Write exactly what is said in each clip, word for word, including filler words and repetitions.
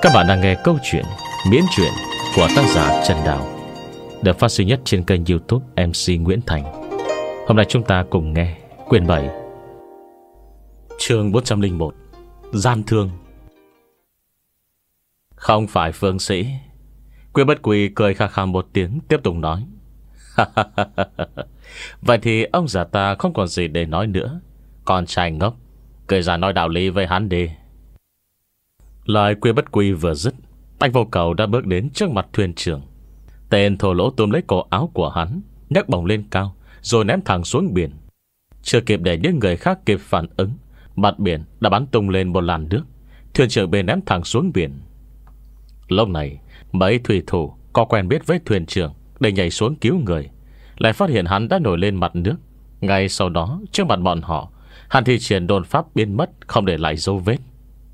Các bạn đang nghe câu chuyện Miễn truyện của tác giả Trần Đào, được phát sinh nhất trên kênh YouTube em xê Nguyễn Thành. Hôm nay chúng ta cùng nghe quyển bảy, chương bốn trăm lẻ một, Gian thương. Không phải phương sĩ. Quyên Bất Quỳ cười khà khà một tiếng, tiếp tục nói: Vậy thì ông già ta không còn gì để nói nữa. Con trai ngốc, cười ra nói đạo lý với hắn đi. Lời Quyên Bất Quỳ vừa dứt, Bạch Vô Cầu đã bước đến trước mặt thuyền trưởng. Tên thô lỗ túm lấy cổ áo của hắn, nhấc bổng lên cao, rồi ném thẳng xuống biển. Chưa kịp để những người khác kịp phản ứng, mặt biển đã bắn tung lên một làn nước. Thuyền trưởng bị ném thẳng xuống biển. Lúc này, mấy thủy thủ có quen biết với thuyền trưởng để nhảy xuống cứu người, lại phát hiện hắn đã nổi lên mặt nước. Ngay sau đó, trước mặt bọn họ, hắn thi triển đồn pháp biến mất, không để lại dấu vết.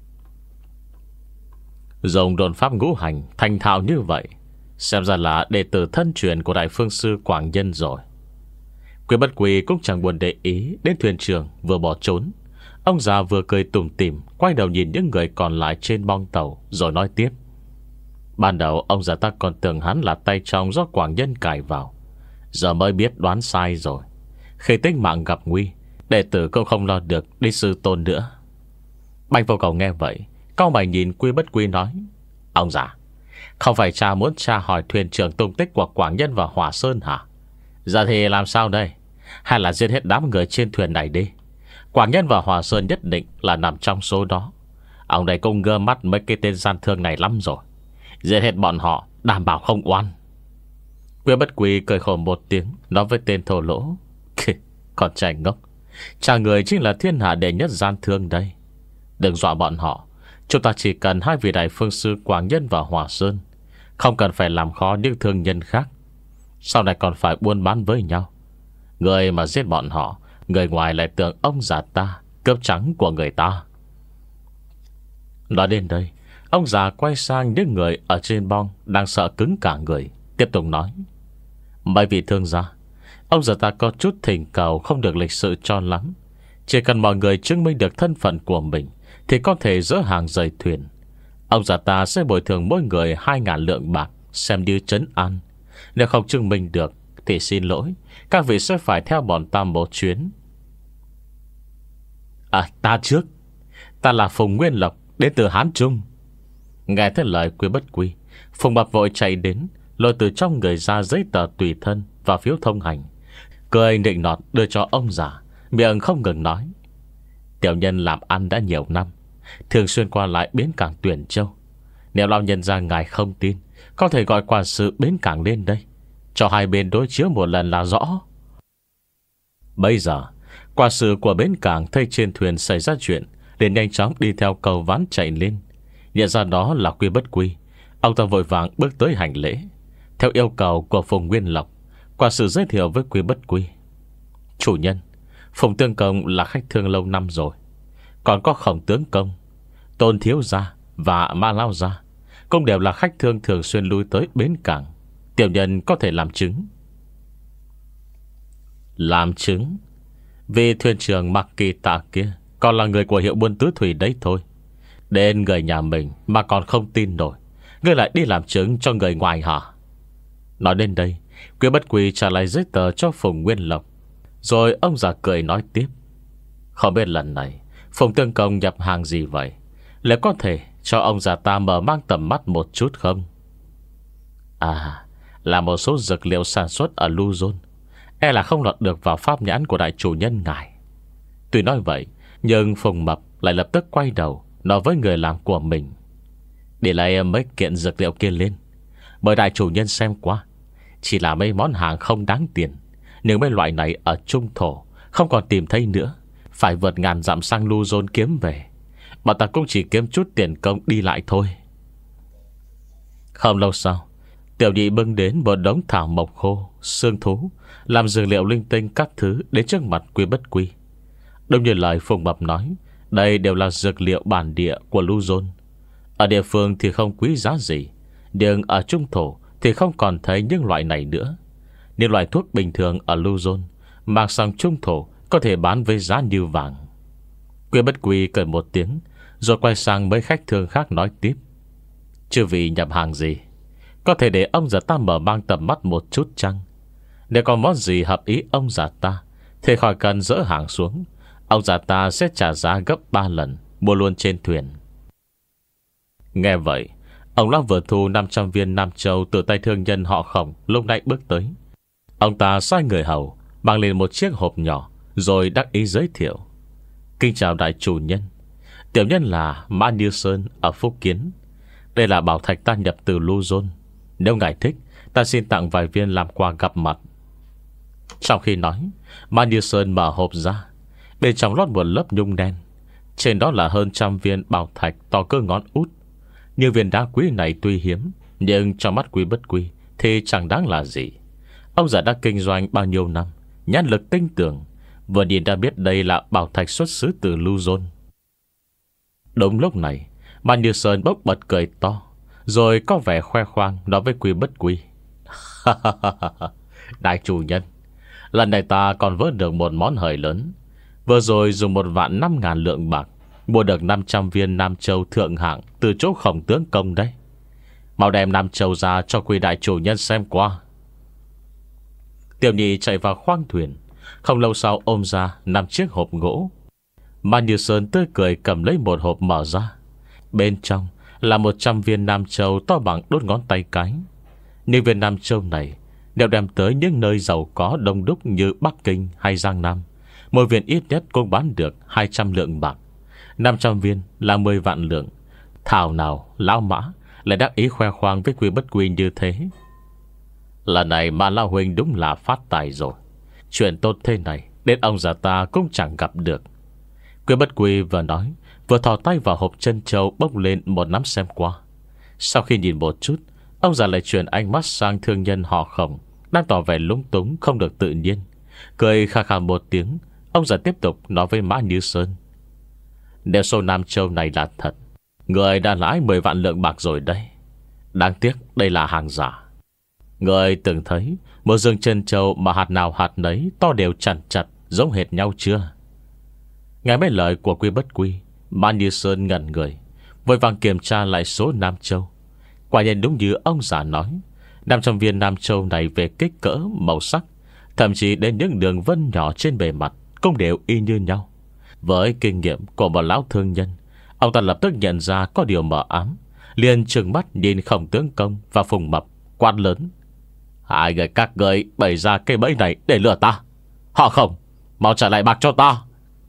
Dùng đồn pháp ngũ hành thành thạo như vậy, xem ra là đệ tử thân truyền của Đại Phương Sư Quảng Nhân rồi. Quyên Bất Quỳ cũng chẳng buồn để ý đến thuyền trưởng vừa bỏ trốn. Ông già vừa cười tủm tỉm, quay đầu nhìn những người còn lại trên bong tàu, rồi nói tiếp: Ban đầu ông già ta còn tưởng hắn là tay trong do Quảng Nhân cài vào, giờ mới biết đoán sai rồi. Khi tính mạng gặp nguy, đệ tử cũng không lo được đi sư tôn nữa. Bạch Vô Cầu nghe vậy, cau mày nhìn Quy Bất Quy nói: Ông già, không phải cha muốn tra hỏi thuyền trưởng tung tích của Quảng Nhân và Hỏa Sơn hả? Giờ thì làm sao đây? Hay là giết hết đám người trên thuyền này đi? Quảng Nhân và Hỏa Sơn nhất định là nằm trong số đó. Ông này cũng ngơ mắt mấy cái tên gian thương này lắm rồi. Giết hết bọn họ, đảm bảo không oan. Quy Bất Quy cười khổ một tiếng, nói với tên thô lỗ: Con trai ngốc, cha người chính là thiên hạ đệ nhất gian thương đây. Đừng dọa bọn họ. Chúng ta chỉ cần hai vị Đại Phương Sư Quảng Nhân và Hỏa Sơn, không cần phải làm khó những thương nhân khác. Sau này còn phải buôn bán với nhau. Người mà giết bọn họ, người ngoài lại tưởng ông già ta cướp trắng của người ta. Nói đến đây, ông già quay sang những người ở trên bong đang sợ cứng cả người, tiếp tục nói: Mấy vị thương gia, ông già ta có chút thỉnh cầu không được lịch sự cho lắm. Chỉ cần mọi người chứng minh được thân phận của mình thì có thể dỡ hàng rời thuyền. Ông già ta sẽ bồi thường mỗi người hai ngàn lượng bạc, xem như trấn an. Nếu không chứng minh được thì xin lỗi, các vị sẽ phải theo bọn ta một chuyến. À, ta trước. Ta là Phùng Nguyên Lộc, đến từ Hán Trung. Nghe thấy lời Quy Bất Quy, Phùng Bập vội chạy đến, lôi từ trong người ra giấy tờ tùy thân và phiếu thông hành, cười nịnh nọt đưa cho ông già, miệng không ngừng nói: Tiểu nhân làm ăn đã nhiều năm, thường xuyên qua lại bến cảng Tuyển Châu. Nếu lão nhân ra ngài không tin, có thể gọi quản sự bến cảng lên đây, cho hai bên đối chiếu một lần là rõ. Bây giờ quản sự của bến cảng thấy trên thuyền xảy ra chuyện, liền nhanh chóng đi theo cầu ván chạy lên. Nhận ra đó là Quy Bất Quy, ông ta vội vàng bước tới hành lễ. Theo yêu cầu của Phùng Nguyên Lộc, quản sự giới thiệu với Quy Bất Quy: Chủ nhân, Phùng Tương Công là khách thương lâu năm rồi. Còn có Khổng Tướng Công, Tôn Thiếu Gia và Ma Lao Gia cũng đều là khách thương thường xuyên lui tới bến cảng. Tiểu nhân có thể làm chứng. Làm chứng? Vì thuyền trưởng Mạc Kỳ Tạ kia còn là người của hiệu buôn tứ thủy đấy thôi. Đến người nhà mình mà còn không tin nổi, ngươi lại đi làm chứng cho người ngoài hả? Nói đến đây, Quy Bất Quy trả lại giấy tờ cho Phùng Nguyên Lộc, rồi ông già cười nói tiếp: Không biết lần này Phùng Tương Công nhập hàng gì vậy? Liệu có thể cho ông già ta mở mang tầm mắt một chút không? À, là một số dược liệu sản xuất ở Luzon, e là không lọt được vào pháp nhãn của đại chủ nhân ngài. Tuy nói vậy, nhưng Phùng Mập lại lập tức quay đầu nói với người làm của mình: Để lại mấy kiện dược liệu kia lên, mời đại chủ nhân xem qua. Chỉ là mấy món hàng không đáng tiền, nhưng mấy loại này ở Trung Thổ không còn tìm thấy nữa, phải vượt ngàn dặm sang Luzon kiếm về. Bọn ta cũng chỉ kiếm chút tiền công đi lại thôi. Không lâu sau, tiểu nhị bưng đến một đống thảo mộc khô, xương thú, làm dược liệu linh tinh các thứ đến trước mặt Quy Bất Quy. Đúng như lời Phùng Mập nói, đây đều là dược liệu bản địa của Luzon. Ở địa phương thì không quý giá gì, nhưng ở Trung Thổ thì không còn thấy những loại này nữa. Những loại thuốc bình thường ở Luzon mang sang Trung Thổ có thể bán với giá như vàng. Quy Bất Quy cười một tiếng, rồi quay sang mấy khách thương khác nói tiếp: Chứ vì nhập hàng gì, có thể để ông già ta mở mang tầm mắt một chút chăng? Nếu có món gì hợp ý ông già ta thì khỏi cần dỡ hàng xuống, ông già ta sẽ trả giá gấp ba lần, mua luôn trên thuyền. Nghe vậy, ông Long vừa thu năm trăm viên Nam Châu từ tay thương nhân họ Khổng lúc nãy bước tới. Ông ta sai người hầu mang lên một chiếc hộp nhỏ, rồi đắc ý giới thiệu: Kính chào đại chủ nhân, tiểu nhân là Mã Như Sơn ở Phúc Kiến. Đây là bảo thạch ta nhập từ Luzon. Nếu ngài thích, ta xin tặng vài viên làm quà gặp mặt. Trong khi nói, Mã Như Sơn mở hộp ra. Bên trong lót một lớp nhung đen. Trên đó là hơn trăm viên bảo thạch to cỡ ngón út. Như viên đá quý này tuy hiếm, nhưng trong mắt Quý Bất Quy thì chẳng đáng là gì. Ông già đã kinh doanh bao nhiêu năm, nhãn lực tinh tường, vừa nhìn đã biết đây là bảo thạch xuất xứ từ Luzon. Đúng lúc này, Mã Như Sơn bốc bật cười to, rồi có vẻ khoe khoang nói với Quý Bất Quy: Đại chủ nhân, lần này ta còn vớt được một món hời lớn. Vừa rồi dùng một vạn năm ngàn lượng bạc mua được năm trăm viên Nam Châu thượng hạng từ chỗ Khổng tướng công đấy. Mau đem Nam Châu ra cho Quý đại chủ nhân xem qua. Tiểu nhị chạy vào khoang thuyền, không lâu sau ôm ra năm chiếc hộp gỗ. Mã Như Sơn tươi cười cầm lấy một hộp mở ra. Bên trong là một trăm viên Nam Châu to bằng đốt ngón tay cái. Những viên Nam Châu này nếu đem tới những nơi giàu có đông đúc như Bắc Kinh hay Giang Nam, mỗi viên ít nhất cũng bán được hai trăm lượng bạc. Năm trăm viên là mười vạn lượng. Thảo nào lão Mã lại đắc ý khoe khoang với Quý Bất Quy như thế. Lần này mà lão huynh đúng là phát tài rồi. Chuyện tốt thế này đến ông già ta cũng chẳng gặp được. Quý Bất Quy vừa nói, vừa thò tay vào hộp trân châu bốc lên một nắm xem qua. Sau khi nhìn một chút, ông già lại chuyển ánh mắt sang thương nhân họ Khổng đang tỏ vẻ lúng túng không được tự nhiên. Cười khà khà một tiếng, ông già tiếp tục nói với Mã Như Sơn: Nếu số Nam Châu này là thật, người đã lãi mười vạn lượng bạc rồi đây. Đáng tiếc đây là hàng giả. Người từng thấy một rừng trân châu mà hạt nào hạt nấy to đều chặt chặt giống hệt nhau chưa? Nghe mấy lời của Quý Bất Quy, Mã Như Sơn ngẩn người, vội vàng kiểm tra lại số Nam Châu. Quả nhiên đúng như ông già nói, năm trăm viên Nam Châu này về kích cỡ, màu sắc, thậm chí đến những đường vân nhỏ trên bề mặt cũng đều y như nhau. Với kinh nghiệm của một lão thương nhân, ông ta lập tức nhận ra có điều mờ ám, liền trừng mắt nhìn Khổng tướng công và Phùng Mập, quát lớn: Hai người các người bày ra cây bẫy này để lừa ta. Họ Khổng, mau trả lại bạc cho ta.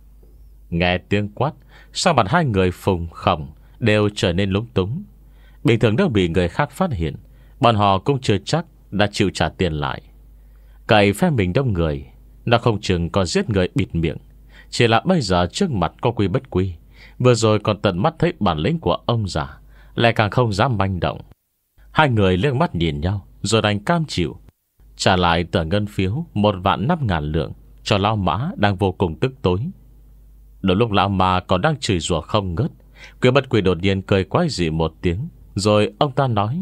Nghe tiếng quát, sau mặt hai người Phùng Khổng đều trở nên lúng túng. Bình thường nếu bị người khác phát hiện, bọn họ cũng chưa chắc đã chịu trả tiền lại. Cậy phe mình đông người, nó không chừng còn giết người bịt miệng. Chỉ là bây giờ trước mặt có Quý Bất Quy, vừa rồi còn tận mắt thấy bản lĩnh của ông già, lại càng không dám manh động. Hai người liếc mắt nhìn nhau, rồi đành cam chịu trả lại tờ ngân phiếu một vạn năm ngàn lượng cho lão Mã đang vô cùng tức tối. Đúng lúc lão Mã còn đang chửi rủa không ngớt, Quý Bất Quy đột nhiên cười quái dị một tiếng, rồi ông ta nói: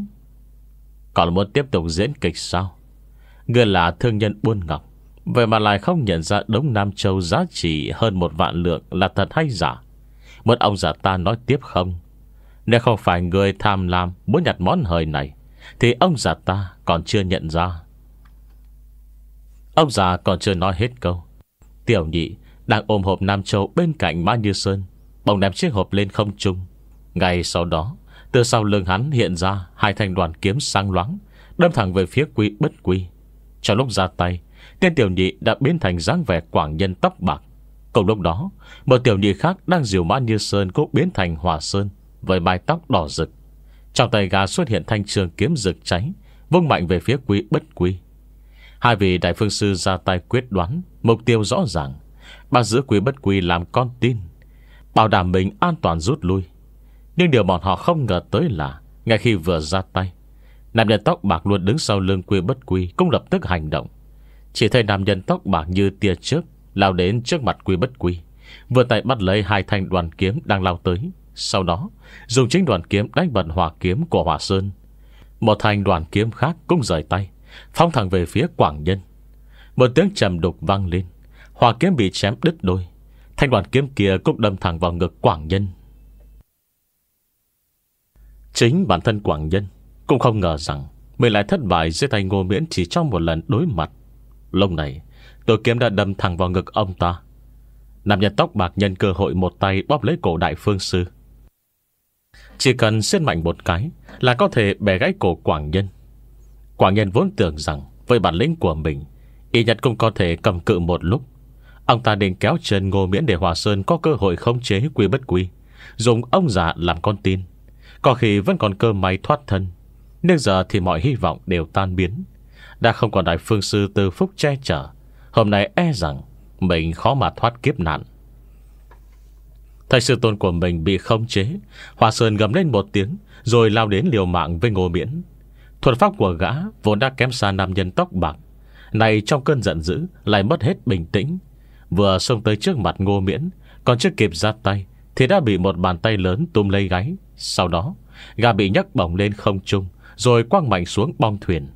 Còn muốn tiếp tục diễn kịch sao? Ngươi là thương nhân buôn ngọc, vậy mà lại không nhận ra đống Nam Châu giá trị hơn một vạn lượng là thật hay giả? Muốn ông già ta nói tiếp không? Nếu không phải người tham lam muốn nhặt món hời này, thì ông già ta còn chưa nhận ra. Ông già còn chưa nói hết câu, tiểu nhị đang ôm hộp Nam Châu bên cạnh Mã Như Sơn bỗng ném chiếc hộp lên không trung. Ngay sau đó, từ sau lưng hắn hiện ra hai thanh đoàn kiếm sáng loáng, đâm thẳng về phía Quý Bất Quy. Trong lúc ra tay, tên tiểu nhị đã biến thành dáng vẻ quảng nhân tóc bạc. Cùng lúc đó, một tiểu nhị khác đang dìu Mã Như Sơn cũng biến thành Hỏa Sơn với mái tóc đỏ rực. Trong tay gã xuất hiện thanh trường kiếm rực cháy, vung mạnh về phía Quý Bất Quy. Hai vị đại phương sư ra tay quyết đoán, mục tiêu rõ ràng, bắt giữ Quý Bất Quy làm con tin, bảo đảm mình an toàn rút lui. Nhưng điều bọn họ không ngờ tới là ngay khi vừa ra tay, nam nhân tóc bạc luôn đứng sau lưng Quý Bất Quy cũng lập tức hành động. Chỉ thấy nam nhân tóc bạc như tia chớp lao đến trước mặt Quý Bất Quy, vừa tay bắt lấy hai thanh đoàn kiếm đang lao tới. Sau đó dùng chính đoàn kiếm đánh bật hỏa kiếm của Hỏa Sơn. Một thanh đoàn kiếm khác cũng rời tay, phóng thẳng về phía Quảng Nhân. Một tiếng trầm đục vang lên, hỏa kiếm bị chém đứt đôi. Thanh đoàn kiếm kia cũng đâm thẳng vào ngực Quảng Nhân. Chính bản thân Quảng Nhân cũng không ngờ rằng mình lại thất bại dưới tay Ngô Miễn chỉ trong một lần đối mặt. Lúc này tôi kiếm đã đâm thẳng vào ngực ông ta. Nam nhân tóc bạc nhân cơ hội một tay bóp lấy cổ Đại Phương Sư. Chỉ cần siết mạnh một cái là có thể bẻ gãy cổ Quảng Nhân. Quảng Nhân vốn tưởng rằng với bản lĩnh của mình y nhất cũng có thể cầm cự một lúc. Ông ta định kéo chân Ngô Miễn để Hòa Sơn có cơ hội khống chế Quy Bất Quy, dùng ông già làm con tin, có khi vẫn còn cơ may thoát thân. Nhưng giờ thì mọi hy vọng đều tan biến. Đã không còn Đại Phương Sư Từ Phúc che chở, hôm nay e rằng mình khó mà thoát kiếp nạn. Thầy sư tôn của mình bị khống chế, Hòa Sơn gầm lên một tiếng rồi lao đến liều mạng với Ngô Miễn. Thuật pháp của gã vốn đã kém xa nam nhân tóc bạc, này trong cơn giận dữ lại mất hết bình tĩnh. Vừa xông tới trước mặt Ngô Miễn, còn chưa kịp ra tay thì đã bị một bàn tay lớn túm lấy gáy. Sau đó gã bị nhấc bổng lên không trung, rồi quăng mạnh xuống bong thuyền.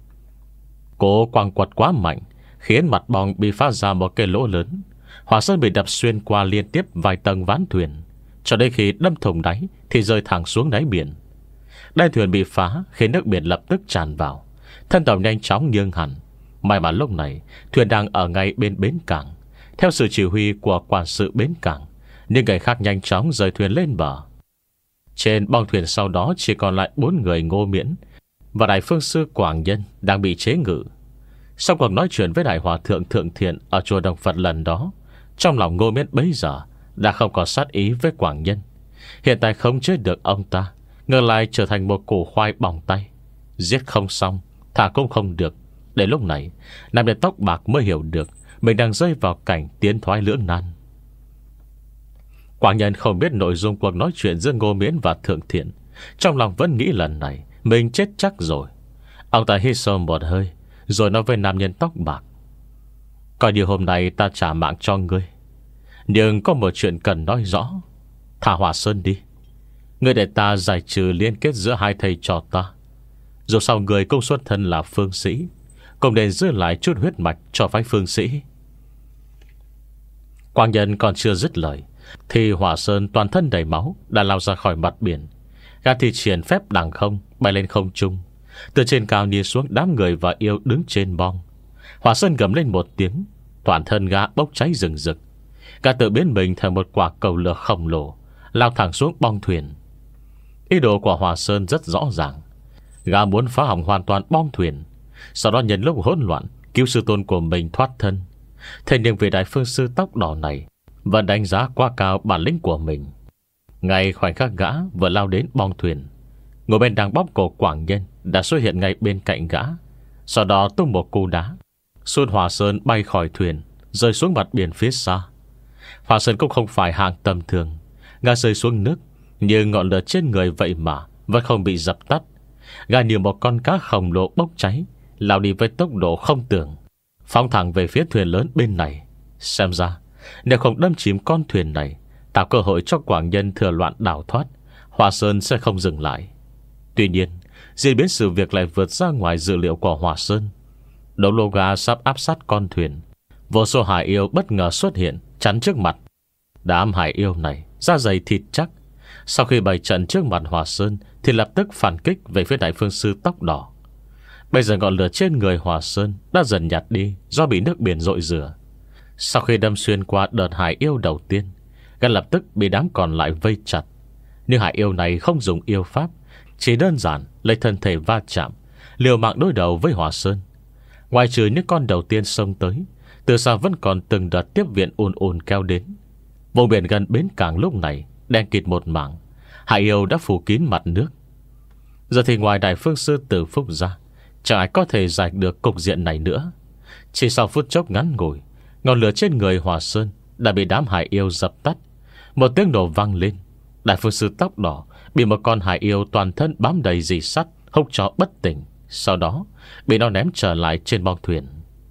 Cố quăng quật quá mạnh khiến mặt bong bị phá ra một cái lỗ lớn. Hòa Sơn bị đập xuyên qua liên tiếp vài tầng ván thuyền, cho đến khi đâm thủng đáy thì rơi thẳng xuống đáy biển. Đáy thuyền bị phá khiến nước biển lập tức tràn vào, thân tàu nhanh chóng nghiêng hẳn. May mà lúc này thuyền đang ở ngay bên bến cảng. Theo sự chỉ huy của quản sự bến cảng, những người khác nhanh chóng rời thuyền lên bờ. Trên bong thuyền sau đó chỉ còn lại bốn người Ngô Miễn và Đại Phương Sư Quảng Nhân đang bị chế ngự. Sau cuộc nói chuyện với Đại Hòa Thượng Thượng Thiện ở chùa Đồng Phật lần đó, trong lòng Ngô Miễn bấy giờ đã không có sát ý với Quảng Nhân. Hiện tại không chế được ông ta, ngược lại trở thành một củ khoai bỏng tay. Giết không xong, thả cũng không được. Đến lúc này, nam nhân tóc bạc mới hiểu được mình đang rơi vào cảnh tiến thoái lưỡng nan. Quảng Nhân không biết nội dung cuộc nói chuyện giữa Ngô Miễn và Thượng Thiện, trong lòng vẫn nghĩ lần này mình chết chắc rồi. Ông ta hít sâu một hơi rồi nói với nam nhân tóc bạc: coi điều hôm nay ta trả mạng cho ngươi, nhưng có một chuyện cần nói rõ. Thả Hòa Sơn đi, ngươi để ta giải trừ liên kết giữa hai thầy trò ta. Dù sao người cũng xuất thân là phương sĩ, cũng nên giữ lại chút huyết mạch cho phái phương sĩ. Quang Nhân còn chưa dứt lời thì Hòa Sơn toàn thân đầy máu đã lao ra khỏi mặt biển. Gã thi triển phép đằng không bay lên không trung, từ trên cao nia xuống đám người và yêu đứng trên bong. Hòa Sơn gầm lên một tiếng, toàn thân gã bốc cháy rừng rực. Gã tự biến mình thành một quả cầu lửa khổng lồ, lao thẳng xuống bong thuyền. Ý đồ của Hòa Sơn rất rõ ràng. Gã muốn phá hỏng hoàn toàn bong thuyền, sau đó nhân lúc hỗn loạn cứu sư tôn của mình thoát thân. Thế nhưng vị Đại Phương Sư tóc đỏ này vẫn đánh giá quá cao bản lĩnh của mình. Ngay khoảnh khắc gã vừa lao đến bong thuyền, ngồi bên đang bóp cổ Quảng Nhân đã xuất hiện ngay bên cạnh gã, sau đó tung một cú đá xua Hòa Sơn bay khỏi thuyền, rơi xuống mặt biển phía xa. Hòa Sơn cũng không phải hạng tầm thường, gã rơi xuống nước, nhưng ngọn lửa trên người vậy mà vẫn không bị dập tắt. Gã như một con cá khổng lồ bốc cháy, lao đi với tốc độ không tưởng, phóng thẳng về phía thuyền lớn bên này. Xem ra nếu không đâm chìm con thuyền này, tạo cơ hội cho Quảng Nhân thừa loạn đào thoát, Hòa Sơn sẽ không dừng lại. Tuy nhiên, diễn biến sự việc lại vượt ra ngoài dự liệu của Hòa Sơn. Đấu lô gà sắp áp sát con thuyền, vô số hải yêu bất ngờ xuất hiện chắn trước mặt. Đám hải yêu này da dày thịt chắc, sau khi bày trận trước mặt Hòa Sơn thì lập tức phản kích về phía Đại Phương Sư tóc đỏ. Bây giờ ngọn lửa trên người Hòa Sơn đã dần nhạt đi do bị nước biển dội rửa. Sau khi đâm xuyên qua đợt hải yêu đầu tiên, gã lập tức bị đám còn lại vây chặt. Nhưng hải yêu này không dùng yêu pháp, chỉ đơn giản lấy thân thể va chạm, liều mạng đối đầu với Hòa Sơn. Ngoài trừ những con đầu tiên xông tới, từ xa vẫn còn từng đợt tiếp viện ùn ùn kéo đến. Vùng biển gần bến cảng lúc này đen kịt một mảng, hải yêu đã phủ kín mặt nước. Giờ thì ngoài Đại Phương Sư Từ Phúc ra, chẳng ai có thể giải được cục diện này nữa. Chỉ sau phút chốc ngắn ngủi, ngọn lửa trên người Hòa Sơn đã bị đám hải yêu dập tắt. Một tiếng nổ vang lên, Đại Phương Sư tóc đỏ bị một con hải yêu toàn thân bám đầy dì sắt húc cho bất tỉnh, sau đó bị nó ném trở lại trên bong thuyền.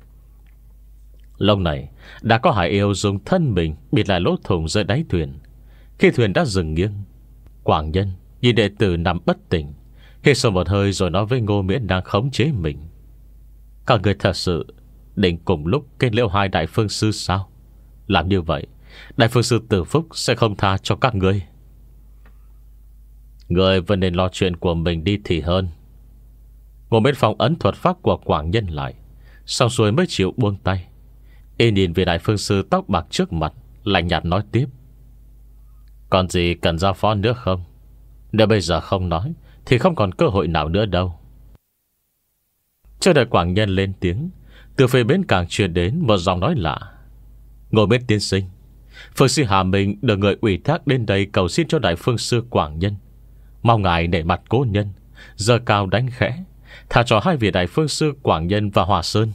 Lúc này đã có hải yêu dùng thân mình bịt lại lỗ thủng dưới đáy thuyền. Khi thuyền đã dừng nghiêng, Quảng Nhân nhìn đệ tử nằm bất tỉnh, hít sâu một hơi rồi nói với Ngô Miễn đang khống chế mình: các người thật sự định cùng lúc kết liễu hai Đại Phương Sư sao? Làm như vậy, Đại Phương Sư Từ Phúc sẽ không tha cho các ngươi. Người vẫn nên lo chuyện của mình đi thì hơn. Ngô Miễn Phong ấn thuật pháp của Quảng Nhân lại, xong xuôi mới chịu buông tay. Y nhìn về đại phương sư tóc bạc trước mặt, lạnh nhạt nói tiếp: Còn gì cần giao phó nữa không? Nếu bây giờ không nói thì không còn cơ hội nào nữa đâu. Chưa đợi Quảng Nhân lên tiếng, từ phía bên cảng truyền đến một giọng nói lạ: Ngô Miễn tiên sinh, phương sư Hà Minh được người ủy thác đến đây cầu xin cho đại phương sư Quảng Nhân, mong ngài nể mặt cố nhân, giơ cao đánh khẽ, tha cho hai vị đại phương sư Quảng Nhân và Hòa Sơn.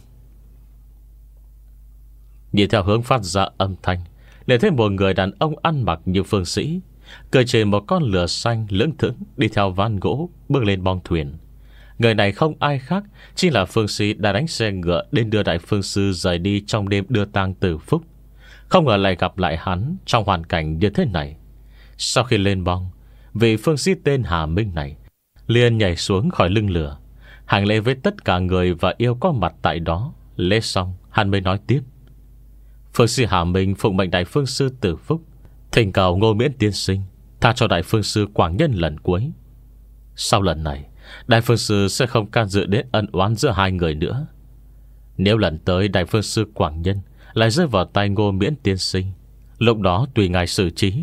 Nhìn theo hướng phát ra âm thanh, để thấy một người đàn ông ăn mặc như phương sĩ, cười trên một con lửa xanh lững thững, đi theo van gỗ bước lên bong thuyền. Người này không ai khác, chính là phương sĩ đã đánh xe ngựa đến đưa đại phương sư rời đi trong đêm đưa tang Từ Phúc. Không ngờ lại gặp lại hắn trong hoàn cảnh như thế này. Sau khi lên bong, vị phương sĩ tên Hà Minh này liền nhảy xuống khỏi lưng lửa, hành lễ với tất cả người và yêu có mặt tại đó. Lễ xong, hắn mới nói tiếp: Phương sĩ Hà Minh phụng mệnh đại phương sư Từ Phúc thỉnh cầu Ngô Miễn tiên sinh tha cho đại phương sư Quảng Nhân lần cuối. Sau lần này, đại phương sư sẽ không can dự đến ân oán giữa hai người nữa. Nếu lần tới đại phương sư Quảng Nhân lại rơi vào tay Ngô Miễn tiên sinh, lúc đó tùy ngài xử trí.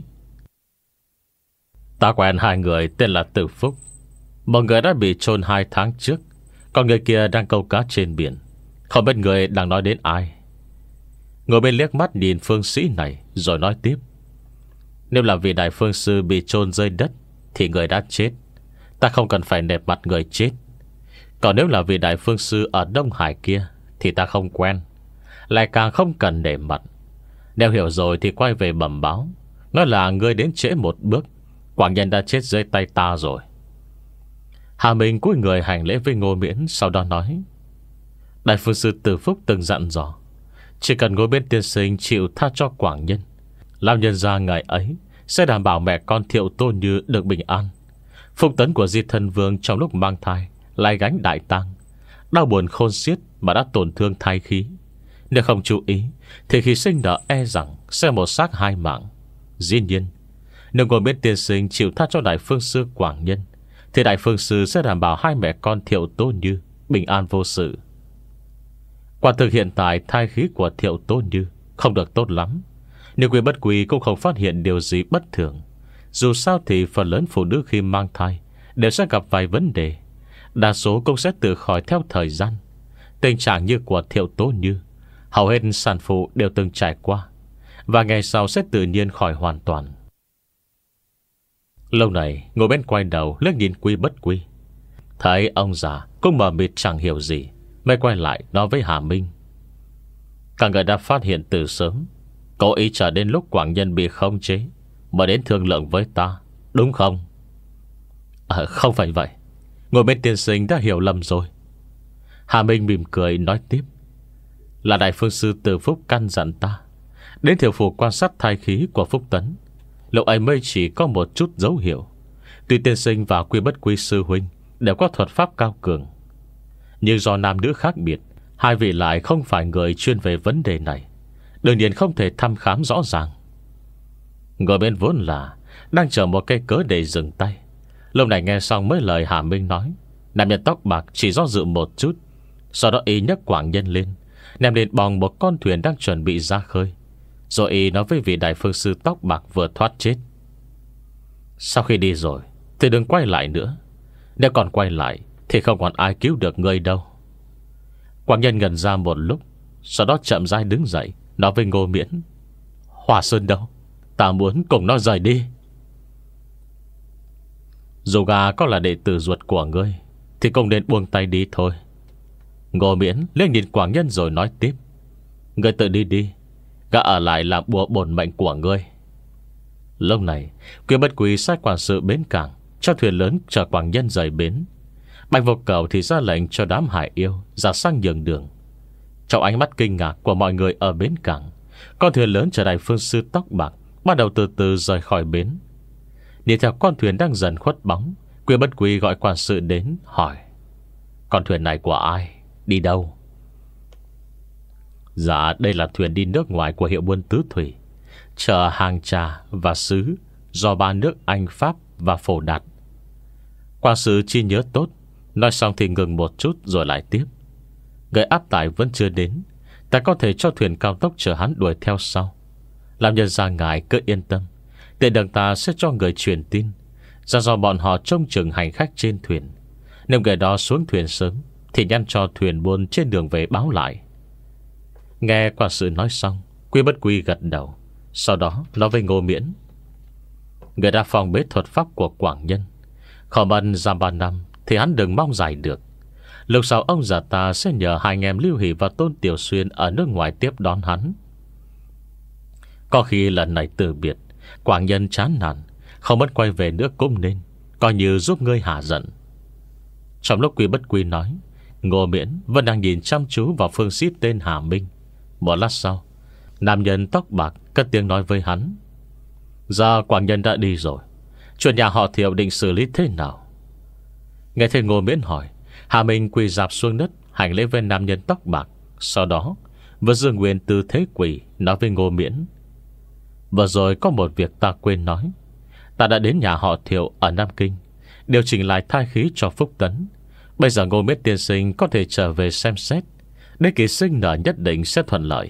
Ta quen hai người tên là Từ Phúc. Một người đã bị chôn hai tháng trước, còn người kia đang câu cá trên biển. Không biết người đang nói đến ai. Ngồi bên liếc mắt nhìn phương sĩ này, rồi nói tiếp: Nếu là vì đại phương sư bị chôn rơi đất thì người đã chết, ta không cần phải nể mặt người chết. Còn nếu là vì đại phương sư ở Đông Hải kia thì ta không quen, lại càng không cần nể mặt. Nếu hiểu rồi thì quay về bẩm báo, nói là ngươi đến trễ một bước, Quảng Nhân đã chết dưới tay ta rồi. Hà Minh cúi người hành lễ với Ngô Miễn, sau đó nói: Đại phương sư Từ Phúc từng dặn dò, chỉ cần Ngô Miễn tiên sinh chịu tha cho Quảng Nhân, lão nhân gia ngày ấy sẽ đảm bảo mẹ con Thiệu Tôn Như được bình an. Phúc tấn của Di Thân Vương trong lúc mang thai lại gánh đại tang, đau buồn khôn xiết mà đã tổn thương thai khí. Nếu không chú ý thì khi sinh nở e rằng sẽ một xác hai mạng. Dĩ nhiên, nếu Ngô Miễn tiên sinh chịu tha cho đại phương sư Quảng Nhân, thì đại phương sư sẽ đảm bảo hai mẹ con Thiệu Tôn Như bình an vô sự. Quả thực hiện tại thai khí của Thiệu Tôn Như không được tốt lắm, nhưng Quy Bất Quy cũng không phát hiện điều gì bất thường. Dù sao thì phần lớn phụ nữ khi mang thai đều sẽ gặp vài vấn đề, đa số cũng sẽ tự khỏi theo thời gian. Tình trạng như của Thiệu Tôn Như, hầu hết sản phụ đều từng trải qua, và ngày sau sẽ tự nhiên khỏi hoàn toàn. Lâu này ngồi bên quay đầu liếc nhìn Quy Bất Quy, thấy ông già cũng mờ mịt chẳng hiểu gì, mới quay lại nói với Hà Minh: Các người đã phát hiện từ sớm, cố ý chờ đến lúc Quảng Nhân bị khống chế mà đến thương lượng với ta, đúng không? À, không phải vậy, ngồi bên tiên sinh đã hiểu lầm rồi. Hà Minh mỉm cười nói tiếp: Là đại phương sư Từ Phúc căn dặn ta đến Thiệu phủ quan sát thai khí của Phúc Tấn. Lúc ấy mới chỉ có một chút dấu hiệu. Tuy tiên sinh và Quy Bất Quy sư huynh đều có thuật pháp cao cường, nhưng do nam nữ khác biệt, hai vị lại không phải người chuyên về vấn đề này, đương nhiên không thể thăm khám rõ ràng. Người bên vốn là đang chờ một cái cớ để dừng tay. Lúc này nghe xong mấy lời Hà Minh nói, nam nhân tóc bạc chỉ do dự một chút, sau đó y nhấc Quảng Nhân lên, ném lên bong một con thuyền đang chuẩn bị ra khơi, rồi y nói với vị đại phương sư tóc bạc vừa thoát chết: Sau khi đi rồi thì đừng quay lại nữa. Nếu còn quay lại thì không còn ai cứu được ngươi đâu. Quảng Nhân ngẩn ra một lúc, sau đó chậm rãi đứng dậy, nói với Ngô Miễn: Hòa Sơn đâu? Ta muốn cùng nó rời đi. Dù gà có là đệ tử ruột của ngươi thì cũng nên buông tay đi thôi. Ngô Miễn liếc nhìn Quảng Nhân rồi nói tiếp: Ngươi tự đi đi, gã ở lại làm bùa bổn mệnh của ngươi. Lúc này Quy Bất Quy sai quản sự bến cảng cho thuyền lớn chở Quảng Nhân rời bến. Bạch Vô Cầu thì ra lệnh cho đám hải yêu ra sang nhường đường. Trong ánh mắt kinh ngạc của mọi người ở bến cảng, con thuyền lớn chở đại phương sư tóc bạc bắt đầu từ từ rời khỏi bến. Đi theo con thuyền đang dần khuất bóng, Quy Bất Quy gọi quản sự đến hỏi: Con thuyền này của ai? Đi đâu? Dạ, đây là thuyền đi nước ngoài của hiệu buôn Tứ Thủy, chở hàng trà và sứ do ba nước Anh, Pháp và Phổ Đạt. Qua sự chi nhớ tốt. Nói xong thì ngừng một chút rồi lại tiếp. Người áp tải vẫn chưa đến, ta có thể cho thuyền cao tốc chở hắn đuổi theo sau. Làm nhân ra ngài cứ yên tâm, tiền đường ta sẽ cho người truyền tin ra do bọn họ trông chừng hành khách trên thuyền. Nếu người đó xuống thuyền sớm thì nhắn cho thuyền buôn trên đường về báo lại. Nghe quả sự nói xong, Quy Bất Quy gật đầu. Sau đó nói với Ngô Miễn: người đã phòng bế thuật pháp của Quảng Nhân, khỏi bần giam ba năm thì hắn đừng mong giải được. Lúc sau ông già ta sẽ nhờ hai anh em Lưu Hỷ và Tôn Tiểu Xuyên ở nước ngoài tiếp đón hắn. Có khi lần này từ biệt, Quảng Nhân chán nản, không muốn quay về nước cũng nên, coi như giúp ngươi hạ giận. Trong lúc Quy Bất Quy nói, Ngô Miễn vẫn đang nhìn chăm chú vào phương sĩ tên Hà Minh. Một lát sau, nam nhân tóc bạc cất tiếng nói với hắn: giờ Quảng Nhân đã đi rồi, chuyện nhà họ Thiệu định xử lý thế nào? Nghe thấy Ngô Miễn hỏi, Hà Minh quỳ rạp xuống đất hành lễ với nam nhân tóc bạc. Sau đó vừa dương nguyên tư thế quỳ, nói với Ngô Miễn: vừa rồi có một việc ta quên nói. Ta đã đến nhà họ Thiệu ở Nam Kinh, điều chỉnh lại thai khí cho Phúc Tấn. Bây giờ Ngô Miễn tiên sinh có thể trở về xem xét, đến kỳ sinh nở nhất định sẽ thuận lợi.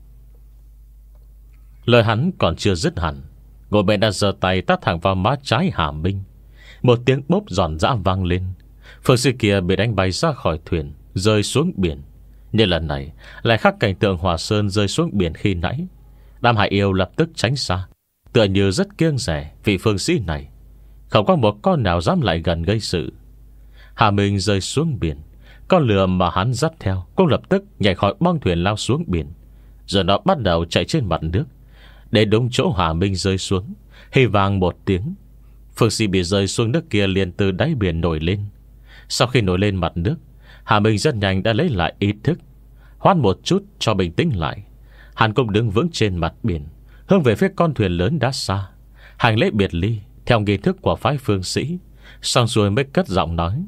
Lời hắn còn chưa dứt hẳn, Ngô Miễn đã giơ tay tát thẳng vào má trái Hà Minh. Một tiếng bốp giòn giã vang lên. Phương sĩ kia bị đánh bay ra khỏi thuyền, rơi xuống biển. Nhưng lần này lại khác cảnh tượng Hòa Sơn rơi xuống biển khi nãy. Đàm Hải Yêu lập tức tránh xa, tựa như rất kiêng rẻ vị phương sĩ này. Không có một con nào dám lại gần gây sự. Hà Minh rơi xuống biển, con lừa mà hắn dắt theo cũng lập tức nhảy khỏi bong thuyền lao xuống biển. Rồi nó bắt đầu chạy trên mặt nước. Để đúng chỗ Hà Minh rơi xuống, hì vang một tiếng, phương sĩ bị rơi xuống nước kia liền từ đáy biển nổi lên. Sau khi nổi lên mặt nước, Hà Minh rất nhanh đã lấy lại ý thức. Hoan một chút cho bình tĩnh lại, hắn cũng đứng vững trên mặt biển, hướng về phía con thuyền lớn đã xa, hành lễ biệt ly theo nghi thức của phái phương sĩ. Xong rồi mới cất giọng nói: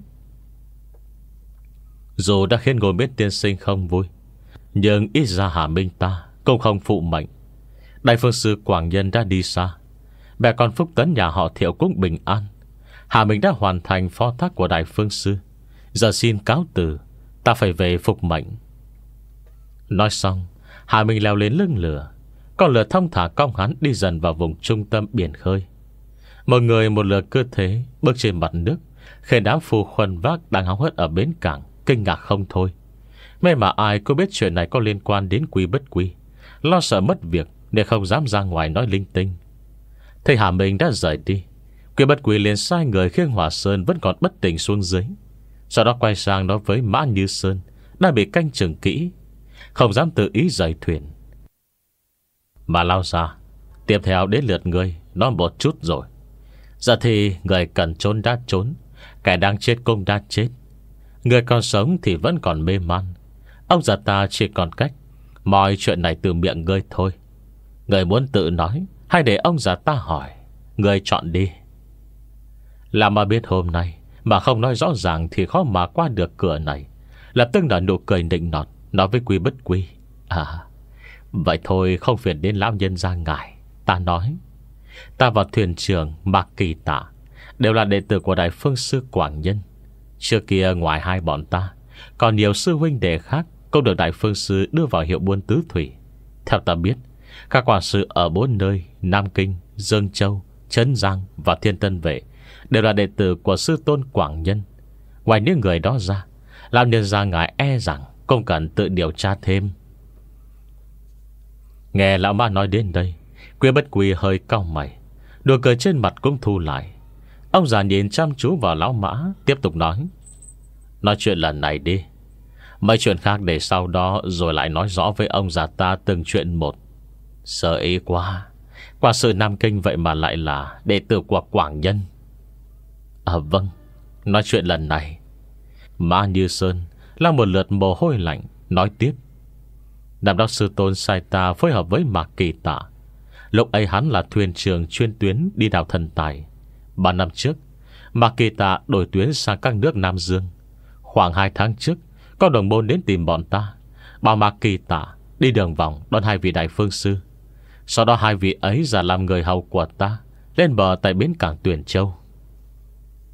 dù đã khiến Ngô Miễn tiên sinh không vui, nhưng ít ra Hà Minh ta cũng không phụ mệnh. Đại phương sư Quảng Nhân đã đi xa, mẹ con Phúc Tấn nhà họ Thiệu cũng bình an. Hà Minh đã hoàn thành phó thác của đại phương sư, giờ xin cáo từ, ta phải về phục mệnh. Nói xong, Hà Minh leo lên lưng lửa. Con lửa thông thả cong hắn đi dần vào vùng trung tâm biển khơi. Mọi người một lượt cơ thế bước trên mặt nước, khiến đám phu khuân vác đang hóng hớt ở bến cảng kinh ngạc không thôi. May mà ai cũng biết chuyện này có liên quan đến Quy Bất Quy, lo sợ mất việc nên không dám ra ngoài nói linh tinh. Thấy Hà Minh đã rời đi, Quy Bất Quy liền sai người khiêng Hòa Sơn vẫn còn bất tỉnh xuống dưới. Sau đó quay sang nói với Mã Như Sơn đang bị canh chừng kỹ, không dám tự ý rời thuyền: mà lao ra, tiếp theo đến lượt người nói một chút rồi. Giờ thì người cần trốn đã trốn, kẻ đang chết cũng đã chết, người còn sống thì vẫn còn mê man. Ông già ta chỉ còn cách mọi chuyện này từ miệng ngươi thôi. Người muốn tự nói hay để ông già ta hỏi, người chọn đi. Làm mà biết hôm nay mà không nói rõ ràng thì khó mà qua được cửa này. Lập tức nở nụ cười nịnh nọt, nói với Quy Bất Quy: à, vậy thôi không phiền đến lão nhân ra ngài. Ta nói, ta và thuyền trưởng Mạc Kỳ Tạ đều là đệ tử của đại phương sư Quảng Nhân. Trước kia ngoài hai bọn ta, còn nhiều sư huynh đệ khác cũng được đại phương sư đưa vào hiệu buôn tứ thủy. Theo ta biết, các quản sự ở bốn nơi Nam Kinh, Dương Châu, Trấn Giang và Thiên Tân Vệ đều là đệ tử của sư tôn Quảng Nhân. Ngoài những người đó ra, làm nhân ra ngài e rằng không cần tự điều tra thêm. Nghe lão ma nói đến đây, Quy Bất Quy hơi cau mày, nụ cười trên mặt cũng thu lại. Ông già nhìn chăm chú vào lão mã, tiếp tục nói: nói chuyện lần này đi, mấy chuyện khác để sau đó rồi lại nói rõ với ông già ta từng chuyện một. Sợ ý quá, quả sự Nam Kinh vậy mà lại là đệ tử của Quảng Nhân. À vâng, nói chuyện lần này. Mã Như Sơn là một lượt mồ hôi lạnh, nói tiếp: Đàm đốc sư tôn sai ta phối hợp với Mạc Kỳ Tạ. Lúc ấy hắn là thuyền trưởng chuyên tuyến đi đào thần tài. Ba năm trước, Mạc Kỳ Tạ đổi tuyến sang các nước Nam Dương. Khoảng hai tháng trước, có đồng môn đến tìm bọn ta, bảo Mạc Kỳ Tạ đi đường vòng đón hai vị đại phương sư. Sau đó hai vị ấy giả làm người hầu của ta lên bờ tại bến cảng Tuyền Châu.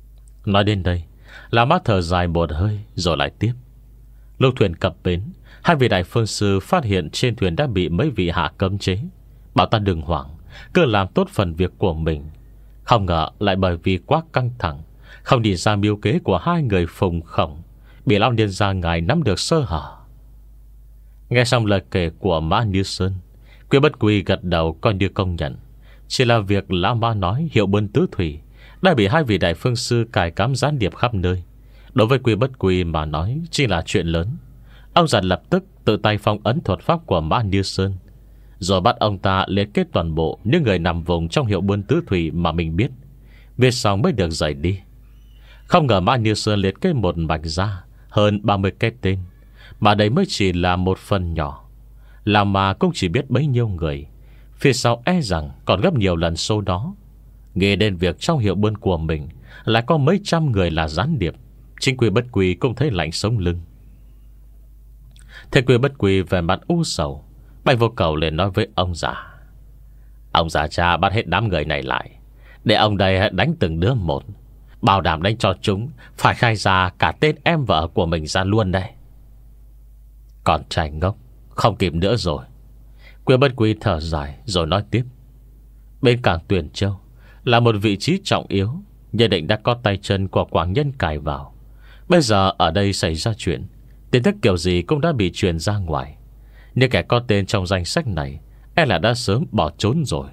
Nói đến đây, Lão Mã thở dài một hơi rồi lại tiếp. Lúc thuyền cập bến, hai vị đại phương sư phát hiện trên thuyền đã bị mấy vị hạ cấm chế, bảo ta đừng hoảng, cứ làm tốt phần việc của mình. Không ngờ lại bởi vì quá căng thẳng, không nhìn ra mưu kế của hai người Phùng Khổng, bị lão niên gia ngài nắm được sơ hở. Nghe xong lời kể của Mã Như Sơn, Quy Bất Quy gật đầu coi như công nhận. Chỉ là việc lão Mã nói hiệu buôn tứ thủy đã bị hai vị đại phương sư cài cắm gián điệp khắp nơi, đối với Quy Bất Quy mà nói chỉ là chuyện lớn. Ông già lập tức tự tay phong ấn thuật pháp của Mã Như Sơn, rồi bắt ông ta liệt kết toàn bộ những người nằm vùng trong hiệu buôn tứ thủy mà mình biết. Viết xong mới được rời đi. Không ngờ Mã Như Sơn liệt kết một mạch ra hơn ba mươi cái tên, mà đấy mới chỉ là một phần nhỏ. Làm mà cũng chỉ biết bấy nhiêu người, phía sau e rằng còn gấp nhiều lần số đó. Nghe đến việc trong hiệu buôn của mình lại có mấy trăm người là gián điệp, chính Quy Bất Quy cũng thấy lạnh sống lưng. Thế Quy Bất Quy về mặt u sầu, Bạch Vô Cầu liền nói với ông già: Ông già cha bắt hết đám người này lại, để ông đây đánh từng đứa một, bảo đảm đánh cho chúng phải khai ra cả tên em vợ của mình ra luôn đây. Còn trai ngốc, không kịp nữa rồi. Quy Bất Quy thở dài rồi nói tiếp: Bên cảng Tuyền Châu là một vị trí trọng yếu, nhất định đã có tay chân của Quảng Nhân cài vào. Bây giờ ở đây xảy ra chuyện, tin tức kiểu gì cũng đã bị truyền ra ngoài. Nhưng kẻ có tên trong danh sách này e là đã sớm bỏ trốn rồi.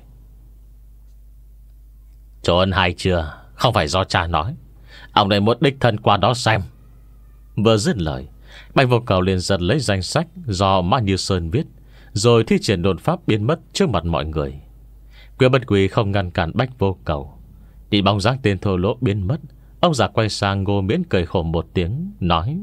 Trốn hay chưa không phải do cha nói, ông này muốn đích thân qua đó xem. Vừa dứt lời, Bạch Vô Cầu liền giật lấy danh sách do Mã Như Sơn viết, rồi thi triển đột pháp biến mất trước mặt mọi người. Quy Bất Quy không ngăn cản Bạch Vô Cầu. Đi bóng dáng tên thô lỗ biến mất, ông già quay sang Ngô Miễn cười khổ một tiếng, nói: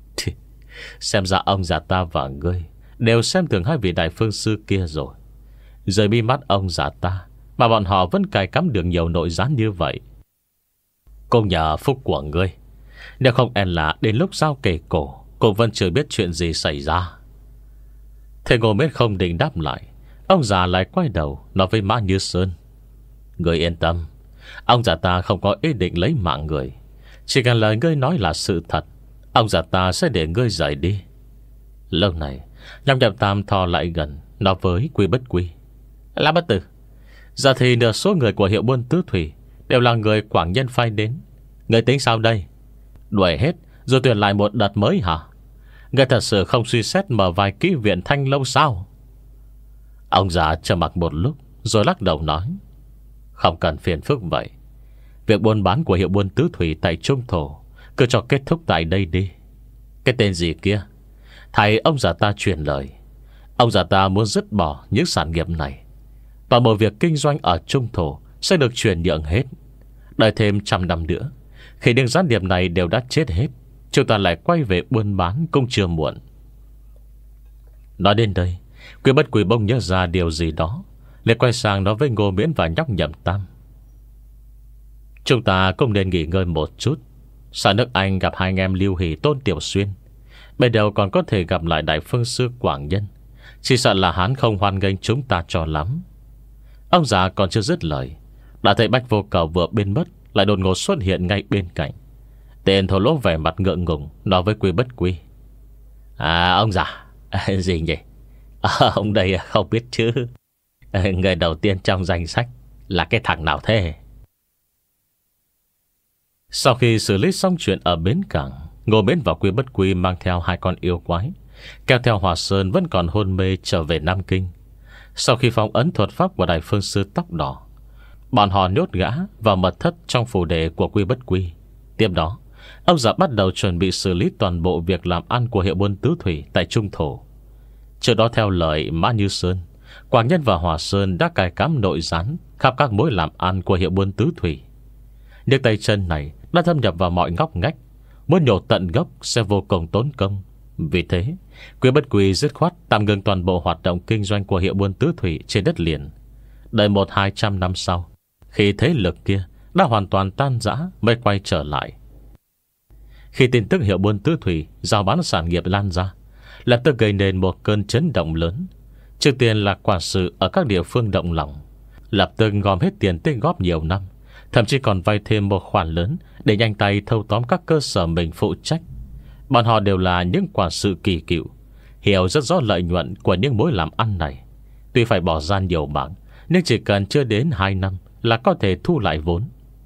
Xem ra ông già ta và ngươi đều xem thường hai vị đại phương sư kia rồi. Rời bi mắt ông già ta mà bọn họ vẫn cài cắm được nhiều nội gián như vậy. Cũng nhờ phúc của ngươi, nếu không e là đến lúc giao kề cổ cũng vẫn chưa biết chuyện gì xảy ra. Thế Ngô Miễn không định đáp lại, ông già lại quay đầu nói với Mã Như Sơn: Ngươi yên tâm, ông già ta không có ý định lấy mạng người. Chỉ cần lời ngươi nói là sự thật, ông già ta sẽ để ngươi rời đi. Lúc này Nhâm Nhậm Tam thò lại gần, nói với Quy Bất Quy: Lã Bất Tử, giờ thì nửa số người của hiệu buôn tứ thủy đều là người Quảng Nhân phái đến. Ngươi tính sao đây? Đuổi hết rồi tuyển lại một đợt mới hả? Ngươi thật sự không suy xét mở vài kỹ viện Thanh Lâu sao? Ông già trầm mặc một lúc rồi lắc đầu nói: Không cần phiền phức vậy. Việc buôn bán của hiệu buôn tứ thủy tại Trung Thổ cứ cho kết thúc tại đây đi. Cái tên gì kia? Thầy ông già ta truyền lời, ông già ta muốn dứt bỏ những sản nghiệp này. Toàn bộ việc kinh doanh ở Trung Thổ sẽ được chuyển nhượng hết. Đợi thêm trăm năm nữa, khi những gián điệp này đều đã chết hết, chúng ta lại quay về buôn bán cũng chưa muộn. Nói đến đây, Quy Bất Quy bỗng nhớ ra điều gì đó, liền quay sang nói với Ngô Miễn và Nhóc Nhậm Tam: Chúng ta cũng nên nghỉ ngơi một chút. Sợ nước Anh gặp hai anh em Lưu Hỷ, Tôn Tiểu Xuyên, bây đầu còn có thể gặp lại đại phương sư Quảng Nhân. Chỉ sợ là hắn không hoan nghênh chúng ta cho lắm. Ông già còn chưa dứt lời, đã thấy Bạch Vô Cầu vừa biến mất lại đột ngột xuất hiện ngay bên cạnh. Tên thổ lỗ vẻ mặt ngượng ngùng nói với Quy Bất Quy: À ông già, gì nhỉ? À, ông đây không biết chứ. Người đầu tiên trong danh sách là cái thằng nào thế? Sau khi xử lý xong chuyện ở bến cảng, Ngô Miễn và Quy Bất Quy mang theo hai con yêu quái, kéo theo Hòa Sơn vẫn còn hôn mê trở về Nam Kinh. Sau khi phong ấn thuật pháp của đại phương sư tóc đỏ, bọn họ nhốt gã vào mật thất trong phủ đệ của Quy Bất Quy. Tiếp đó, ông già bắt đầu chuẩn bị xử lý toàn bộ việc làm ăn của hiệu buôn tứ thủy tại Trung Thổ. Trước đó theo lời Mã Như Sơn, Quảng Nhân và Hòa Sơn đã cài cắm nội gián khắp các mối làm ăn của hiệu buôn tứ thủy. Những tay chân này đã thâm nhập vào mọi ngóc ngách, muốn nhổ tận gốc sẽ vô cùng tốn công. Vì thế, Quy Bất Quy dứt khoát tạm ngừng toàn bộ hoạt động kinh doanh của hiệu buôn tứ thủy trên đất liền. Đợi một hai trăm năm sau, khi thế lực kia đã hoàn toàn tan rã, mới quay trở lại. Khi tin tức hiệu buôn tứ thủy giao bán sản nghiệp lan ra, lập tức gây nên một cơn chấn động lớn. Trước tiên là quản sự ở các địa phương động lòng, lập tức gom hết tiền tích góp nhiều năm, Thậm chí còn vay thêm một khoản lớn để nhanh tay thâu tóm các cơ sở mình phụ trách. Bọn họ đều là những quản sự kỳ cựu, hiểu rất rõ lợi nhuận của những mối làm ăn này. Tuy phải bỏ ra nhiều bảng, nhưng chỉ cần chưa đến hai năm là có thể thu lại vốn.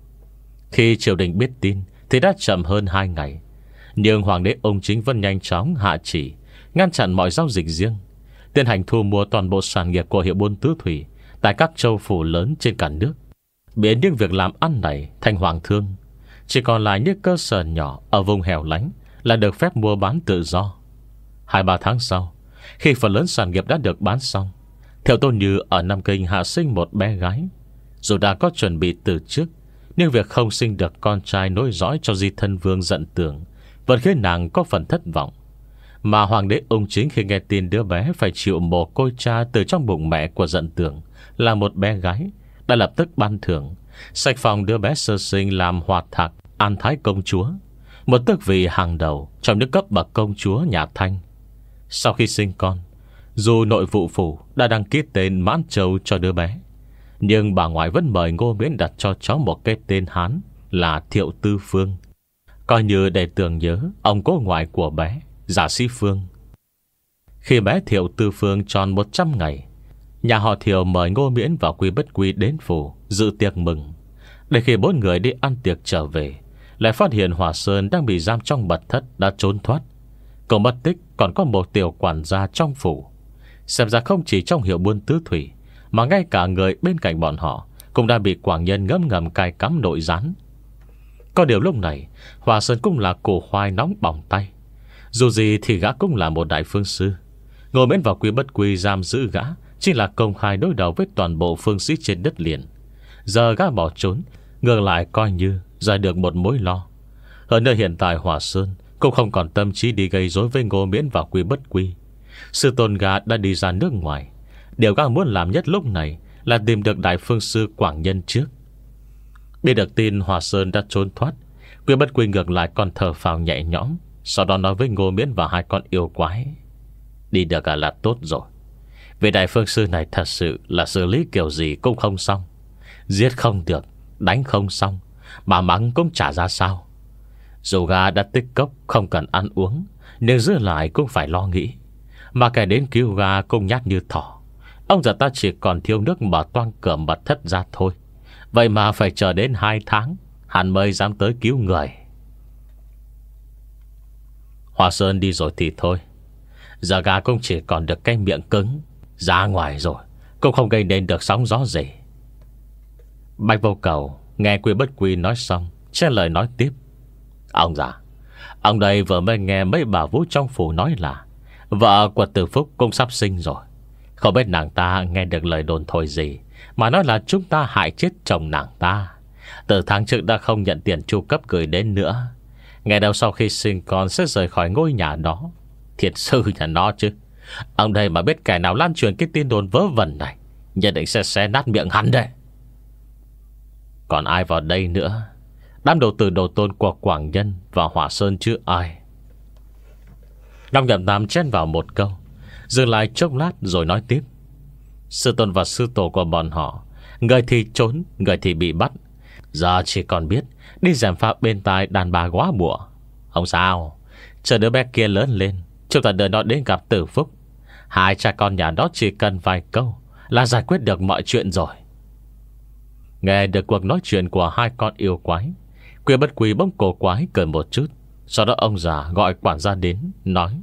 Khi triều đình biết tin thì đã chậm hơn hai ngày, nhưng hoàng đế ông Chính vẫn nhanh chóng hạ chỉ, ngăn chặn mọi giao dịch riêng, tiến hành thu mua toàn bộ sản nghiệp của hiệu buôn tứ thủy tại các châu phủ lớn trên cả nước, biến những việc làm ăn này thành hoàng thương. Chỉ còn lại những cơ sở nhỏ ở vùng hẻo lánh là được phép mua bán tự do. Hai ba tháng sau, khi phần lớn sản nghiệp đã được bán xong, Thiệu Tôn Như ở Nam Kinh hạ sinh một bé gái. Dù đã có chuẩn bị từ trước, nhưng việc không sinh được con trai nối dõi cho di thân vương Dận Tường vẫn khiến nàng có phần thất vọng. Mà hoàng đế ông Chính khi nghe tin đứa bé phải chịu mồ côi cha từ trong bụng mẹ của Dận Tường là một bé gái, đã lập tức ban thưởng sạch phòng đứa bé sơ sinh làm Hoạt Thạc An Thái công chúa, một tước vị hàng đầu trong những cấp bậc công chúa nhà Thanh. Sau khi sinh con, dù nội vụ phủ đã đăng ký tên Mãn Châu cho đứa bé, nhưng bà ngoại vẫn mời Ngô Miễn đặt cho cháu một cái tên Hán là Thiệu Tư Phương, coi như để tưởng nhớ ông cố ngoại của bé, Giả Sĩ Phương. Khi bé Thiệu Tư Phương tròn một trăm ngày, nhà họ Thiệu mời Ngô Miễn và Quy Bất Quy đến phủ dự tiệc mừng. Để khi bốn người đi ăn tiệc trở về, lại phát hiện Hòa Sơn đang bị giam trong mật thất đã trốn thoát. Cậu mất tích còn có một tiểu quản gia trong phủ. Xem ra không chỉ trong hiệu buôn tứ thủy, mà ngay cả người bên cạnh bọn họ cũng đã bị Quảng Nhân ngấm ngầm cài cắm nội gián. Có điều lúc này Hòa Sơn cũng là củ khoai nóng bỏng tay. Dù gì thì gã cũng là một đại phương sư. Ngô Miễn vào Quy Bất Quy giam giữ gã chỉ là công khai đối đầu với toàn bộ phương sĩ trên đất liền. Giờ gã bỏ trốn, ngược lại coi như giải được một mối lo. Hơn nữa hiện tại Hòa Sơn cũng không còn tâm trí đi gây rối với Ngô Miễn và Quy Bất Quy. Sư tôn gã đã đi ra nước ngoài. Điều gã muốn làm nhất lúc này là tìm được đại phương sư Quảng Nhân trước. Biết được tin Hòa Sơn đã trốn thoát, Quy Bất Quy ngược lại còn thở phào nhẹ nhõm. Sau đó nói với Ngô Miễn và hai con yêu quái: đi được à là tốt rồi. Vì đại phương sư này thật sự là xử lý kiểu gì cũng không xong. Giết không được, đánh không xong, mà mắng cũng chả ra sao. Dù gã đã tích cốc không cần ăn uống, nhưng giữ lại cũng phải lo nghĩ. Mà kẻ đến cứu gã cũng nhát như thỏ. Ông già ta chỉ còn thiếu nước mở toang cửa mật thất ra thôi. Vậy mà phải chờ đến hai tháng hắn mới dám tới cứu người. Hòa Sơn đi rồi thì thôi, giờ gã cũng chỉ còn được cái miệng cứng. Ra ngoài rồi cũng không gây nên được sóng gió gì. Bạch Vô Cầu nghe Quy Bất Quy nói xong, che lời nói tiếp: ông già, ông đây vừa mới nghe mấy bà vũ trong phủ nói là vợ của Từ Phúc cũng sắp sinh rồi. Không biết nàng ta nghe được lời đồn thổi gì mà nói là chúng ta hại chết chồng nàng ta. Từ tháng trước đã không nhận tiền chu cấp gửi đến nữa. Nghe đâu sau khi sinh con sẽ rời khỏi ngôi nhà đó. Thiệt sư nhà nó chứ. Ông đây mà biết kẻ nào lan truyền cái tin đồn vớ vẩn này, nhất định sẽ xé nát miệng hắn đấy. Còn ai vào đây nữa? Đám đồ tử đồ tôn của Quảng Nhân và Hỏa Sơn chứ ai. Long Nhậm Tam chen vào một câu, dừng lại chốc lát rồi nói tiếp: sư tôn và sư tổ của bọn họ, người thì trốn, người thì bị bắt. Giờ chỉ còn biết đi gièm pha bên tai đàn bà quá bụa. Không sao, chờ đứa bé kia lớn lên, chúng ta đưa nó đến gặp Tử Phúc. Hai cha con nhà đó chỉ cần vài câu là giải quyết được mọi chuyện rồi. Nghe được cuộc nói chuyện của hai con yêu quái, Quy Bất Quy bỗng cổ quái cười một chút. Sau đó ông già gọi quản gia đến, nói: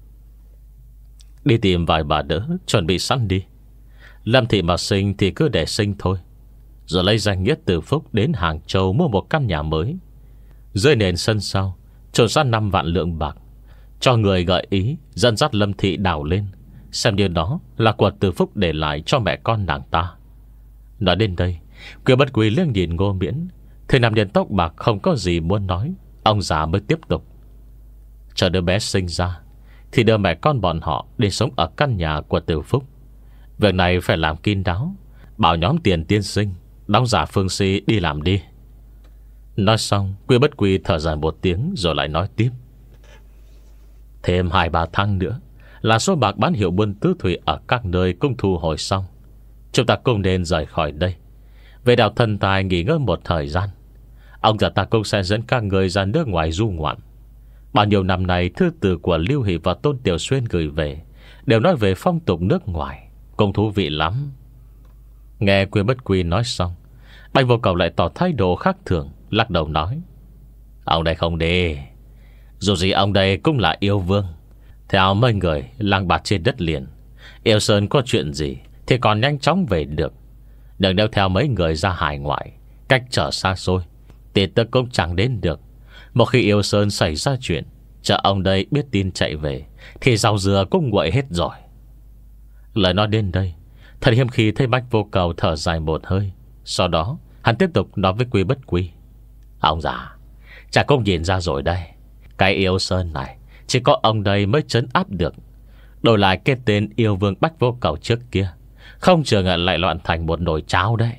đi tìm vài bà đỡ chuẩn bị sẵn đi. Lâm thị mà sinh thì cứ để sinh thôi, rồi lấy danh nghĩa Từ Phúc đến Hàng Châu mua một căn nhà mới. Dưới nền sân sau trồn ra năm vạn lượng bạc, cho người gợi ý dẫn dắt Lâm thị đào lên, xem như đó là của Từ Phúc để lại cho mẹ con nàng ta. Nói đến đây, Quy Bất Quy liếc nhìn Ngô Miễn, thì nam nhân tóc bạc không có gì muốn nói. Ông già mới tiếp tục: chờ đứa bé sinh ra thì đưa mẹ con bọn họ đi sống ở căn nhà của Từ Phúc. Việc này phải làm kín đáo, bảo nhóm Tiền tiên sinh đóng giả phương sĩ đi làm đi. Nói xong, Quy Bất Quy thở dài một tiếng rồi lại nói tiếp: thêm hai ba tháng nữa là số bạc bán hiệu buôn tứ thủy ở các nơi cũng thu hồi xong. Chúng ta cũng nên rời khỏi đây. Về đảo thần tài nghỉ ngơi một thời gian, ông già ta cũng sẽ dẫn các người ra nước ngoài du ngoạn. Bao nhiêu năm nay, thư từ của Lưu Hỷ và Tôn Tiểu Xuyên gửi về đều nói về phong tục nước ngoài, cũng thú vị lắm. Nghe Quyên Bất Quy nói xong, Bạch Vô Cầu lại tỏ thái độ khác thường, lắc đầu nói: Ông đây không đi. Dù gì ông đây cũng là yêu vương. Theo mấy người lang bạt trên đất liền, Yêu Sơn có chuyện gì thì còn nhanh chóng về được. Đừng đeo theo mấy người ra hải ngoại, cách trở xa xôi, tin tức cũng chẳng đến được. Một khi Yêu Sơn xảy ra chuyện, chờ ông đây biết tin chạy về thì rau dừa cũng nguội hết rồi. Lời nói đến đây, thật hiếm khi thấy Bạch Vô Cầu thở dài một hơi. Sau đó hắn tiếp tục nói với Quy Bất Quy: Ông già, chả cũng nhìn ra rồi đây, cái Yêu Sơn này chỉ có ông đây mới trấn áp được. Đổi lại cái tên yêu vương Bạch Vô Cầu trước kia, không chừng lại loạn thành một nồi cháo đấy.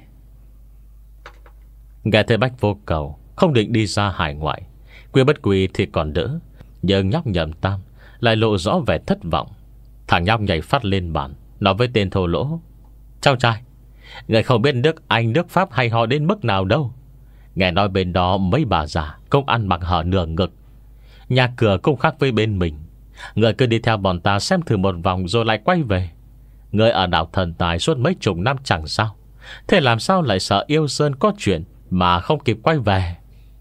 Nghe thấy Bạch Vô Cầu không định đi ra hải ngoại, Quy Bất Quy thì còn đỡ, nhưng nhóc Nhậm Tam lại lộ rõ vẻ thất vọng. Thằng nhóc nhảy phát lên bàn, nói với tên thô lỗ: Cháu trai, người không biết nước Anh nước Pháp hay ho đến mức nào đâu. Nghe nói bên đó mấy bà già cũng ăn mặc hở nửa ngực, nhà cửa cũng khác với bên mình. Người cứ đi theo bọn ta xem thử một vòng rồi lại quay về. Người ở đảo thần tài suốt mấy chục năm chẳng sao, thế làm sao lại sợ Yêu Sơn có chuyện mà không kịp quay về?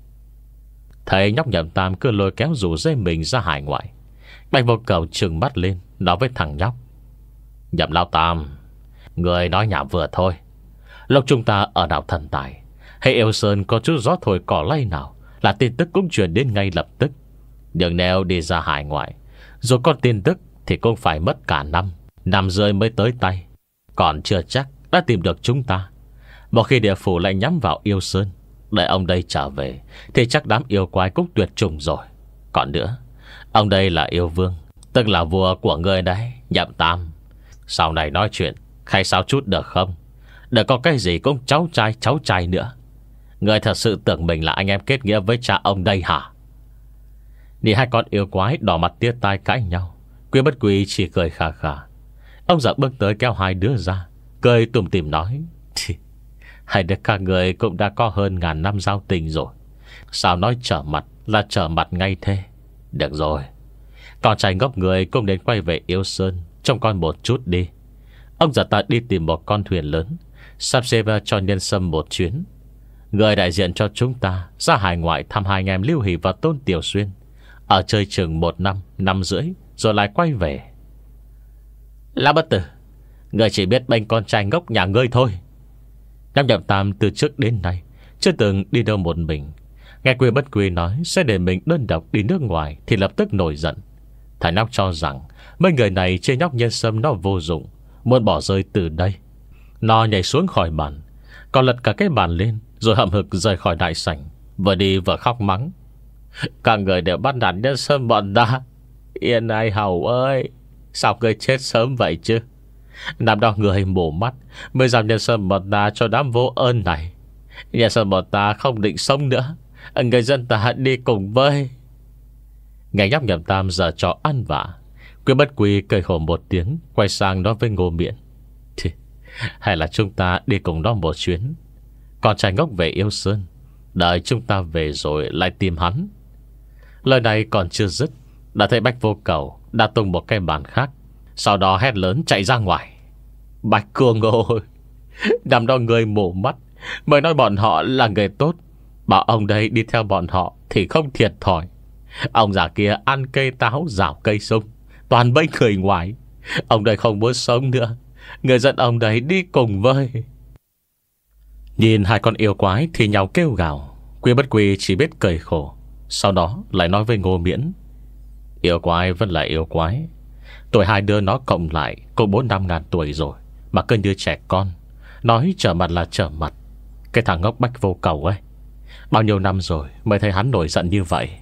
Thấy nhóc Nhậm Tam cứ lôi kéo rủ dây mình ra hải ngoại, Bạch Vô Cầu trừng mắt lên, nói với thằng nhóc: Nhậm Lão Tam, người nói nhảm vừa thôi. Lúc chúng ta ở đảo thần tài, hay Yêu Sơn có chút gió thổi cỏ lay nào là tin tức cũng truyền đến ngay lập tức. Nhưng nếu đi ra hải ngoại rồi có tin tức thì cũng phải mất cả năm, năm rơi mới tới tay. Còn chưa chắc đã tìm được chúng ta. Một khi địa phủ lại nhắm vào Yêu Sơn, đợi ông đây trở về thì chắc đám yêu quái cũng tuyệt chủng rồi. Còn nữa, ông đây là yêu vương, tức là vua của người đấy, Nhậm Tam. Sau này nói chuyện khai sao chút được không? Đừng có cái gì cũng cháu trai cháu trai nữa. Người thật sự tưởng mình là anh em kết nghĩa với cha ông đây hả? Nhìn hai con yêu quái đỏ mặt tía tai cãi nhau, Quy Bất Quy chỉ cười khà khà. Ông già bước tới kéo hai đứa ra, cười tủm tỉm nói: Hai đứa các người cũng đã có hơn ngàn năm giao tình rồi, sao nói trở mặt là trở mặt ngay thế? Được rồi, con trai ngốc người cũng đến quay về Yêu Sơn trông con một chút đi. Ông già ta đi tìm một con thuyền lớn, sắp xếp cho Nhân Sâm một chuyến. Người đại diện cho chúng ta ra hải ngoại thăm hai anh em Lưu Hỷ và Tôn Tiểu Xuyên, ở chơi chừng một năm, năm rưỡi rồi lại quay về. Lão bất tử, người chỉ biết bênh con trai ngốc nhà ngươi thôi. Nhóc Nhậm Tam từ trước đến nay chưa từng đi đâu một mình. Nghe Quy Bất Quy nói sẽ để mình đơn độc đi nước ngoài thì lập tức nổi giận. Thằng nhóc cho rằng mấy người này chê nhóc Nhân Sâm nó vô dụng, muốn bỏ rơi từ đây. Nó nhảy xuống khỏi bàn, còn lật cả cái bàn lên, rồi hậm hực rời khỏi đại sảnh, vừa đi vừa khóc mắng: Các người đều bắt nạt Nhân Sâm bọn ta. Yên Ai Hầu ơi, sao người chết sớm vậy chứ? Năm đó người mổ mắt mới dám Nhân Sâm bọn ta cho đám vô ơn này. Nhân Sâm bọn ta không định sống nữa, người dân ta đi cùng với. Nghe nhóc Nhậm Tam giờ trò ăn vạ, Quy Bất Quy cười khổ một tiếng, quay sang nói với Ngô Miễn: Thì, hay là chúng ta đi cùng nó một chuyến. Còn trai ngốc về Yêu Sơn, đợi chúng ta về rồi lại tìm hắn. Lời này còn chưa dứt, đã thấy Bạch Vô Cầu đã tung một cái bàn khác, sau đó hét lớn chạy ra ngoài: Bạch Cương ơi, năm đó người mổ mắt mới nói bọn họ là người tốt, bảo ông đây đi theo bọn họ thì không thiệt thòi. Ông già kia ăn cây táo rào cây sung, toàn bấy người ngoài. Ông đây không muốn sống nữa, người dân ông đấy đi cùng với. Nhìn hai con yêu quái thì nhau kêu gào, Quy Bất Quy chỉ biết cười khổ. Sau đó lại nói với Ngô Miễn: Yêu quái vẫn là yêu quái, tuổi hai đứa nó cộng lại cũng bốn năm ngàn tuổi rồi mà cứ như trẻ con, nói trở mặt là trở mặt. Cái thằng ngốc Bạch Vô Cầu ấy, bao nhiêu năm rồi mới thấy hắn nổi giận như vậy.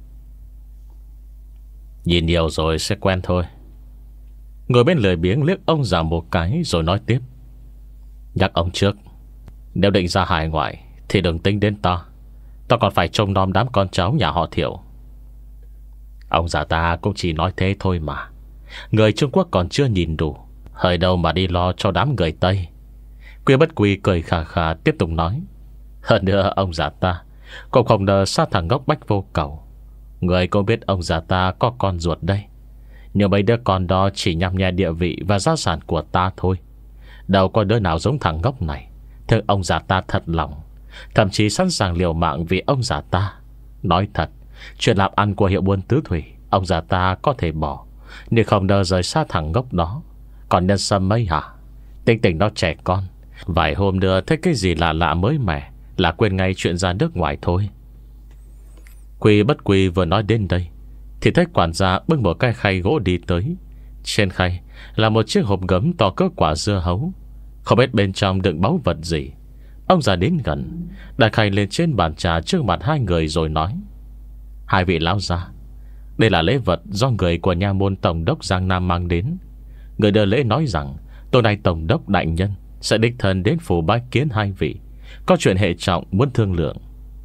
Nhìn nhiều rồi sẽ quen thôi. Ngồi bên lười biếng liếc ông già một cái rồi nói tiếp: Nhắc ông trước, nếu định ra hải ngoại thì đừng tính đến ta. Ta còn phải trông nom đám con cháu nhà họ Thiệu. Ông già ta cũng chỉ nói thế thôi mà. Người Trung Quốc còn chưa nhìn đủ, hơi đâu mà đi lo cho đám người Tây. Quy Bất Quy cười khà khà tiếp tục nói: Hơn nữa ông già ta cũng không ngờ sát thằng ngốc Bách Vô Cầu. Người có biết ông già ta có con ruột đây, nhưng mấy đứa con đó chỉ nhằm nhẹ địa vị và gia sản của ta thôi. Đâu có đứa nào giống thằng ngốc này. Thương ông già ta thật lòng, thậm chí sẵn sàng liều mạng vì ông già ta. Nói thật, chuyện làm ăn của hiệu buôn tứ thủy ông già ta có thể bỏ, nhưng không đỡ rời xa thằng ngốc đó. Còn nhân sâm mấy hả? Tính tình nó trẻ con, vài hôm nữa thấy cái gì lạ lạ mới mẻ là quên ngay chuyện ra nước ngoài thôi. Quy Bất Quy vừa nói đến đây thì thấy quản gia bưng một cái khay gỗ đi tới. Trên khay là một chiếc hộp gấm to cỡ quả dưa hấu, không biết bên trong đựng báu vật gì. Ông già đến gần, đặt khay lên trên bàn trà trước mặt hai người rồi nói: Hai vị lão gia, đây là lễ vật do người của nha môn tổng đốc Giang Nam mang đến. Người đưa lễ nói rằng tối nay tổng đốc đại nhân sẽ đích thân đến phủ bái kiến hai vị, có chuyện hệ trọng muốn thương lượng.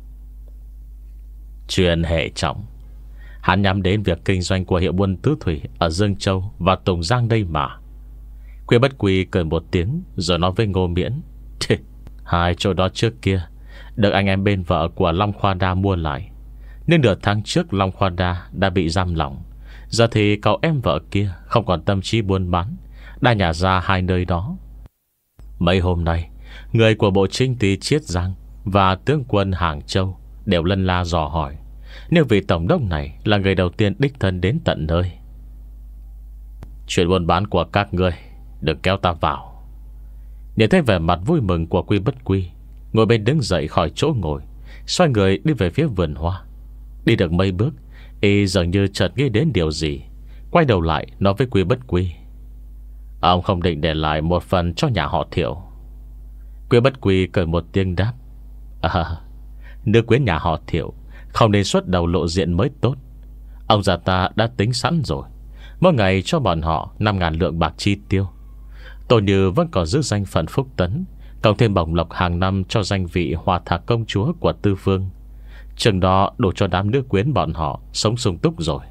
Chuyện hệ trọng? Hắn nhắm đến việc kinh doanh của hiệu buôn tứ thủy ở Dương Châu và Tùng Giang đây mà. Quy Bất Quy cười một tiếng rồi nói với Ngô Miễn: Hai chỗ đó trước kia được anh em bên vợ của Long Khoa Đa mua lại, nên nửa tháng trước Long Khoa Đa đã bị giam lỏng. Giờ thì cậu em vợ kia không còn tâm trí buôn bán, đã nhả ra hai nơi đó. Mấy hôm nay, người của bộ chính ty Chiết Giang và tướng quân Hàng Châu đều lân la dò hỏi nếu vị tổng đốc này là người đầu tiên đích thân đến tận nơi. Chuyện buôn bán của các ngươi được kéo ta vào. Nhìn thấy vẻ mặt vui mừng của Quy Bất Quy, ngồi bên đứng dậy khỏi chỗ ngồi, xoay người đi về phía vườn hoa. Đi được mấy bước, y dường như chợt nghĩ đến điều gì, quay đầu lại nói với Quy Bất Quy: Ông không định để lại một phần cho nhà họ Thiệu? Quy Bất Quy cười một tiếng đáp: À, nữ quyến nhà họ Thiệu không nên xuất đầu lộ diện mới tốt. Ông già ta đã tính sẵn rồi, mỗi ngày cho bọn họ năm ngàn lượng bạc chi tiêu. Tôi Như vẫn còn giữ danh phận Phúc Tấn, cộng thêm bổng lộc hàng năm cho danh vị Hòa Thạc công chúa của Tư Phương. Chừng đó đủ cho đám nữ quyến bọn họ sống sung túc rồi.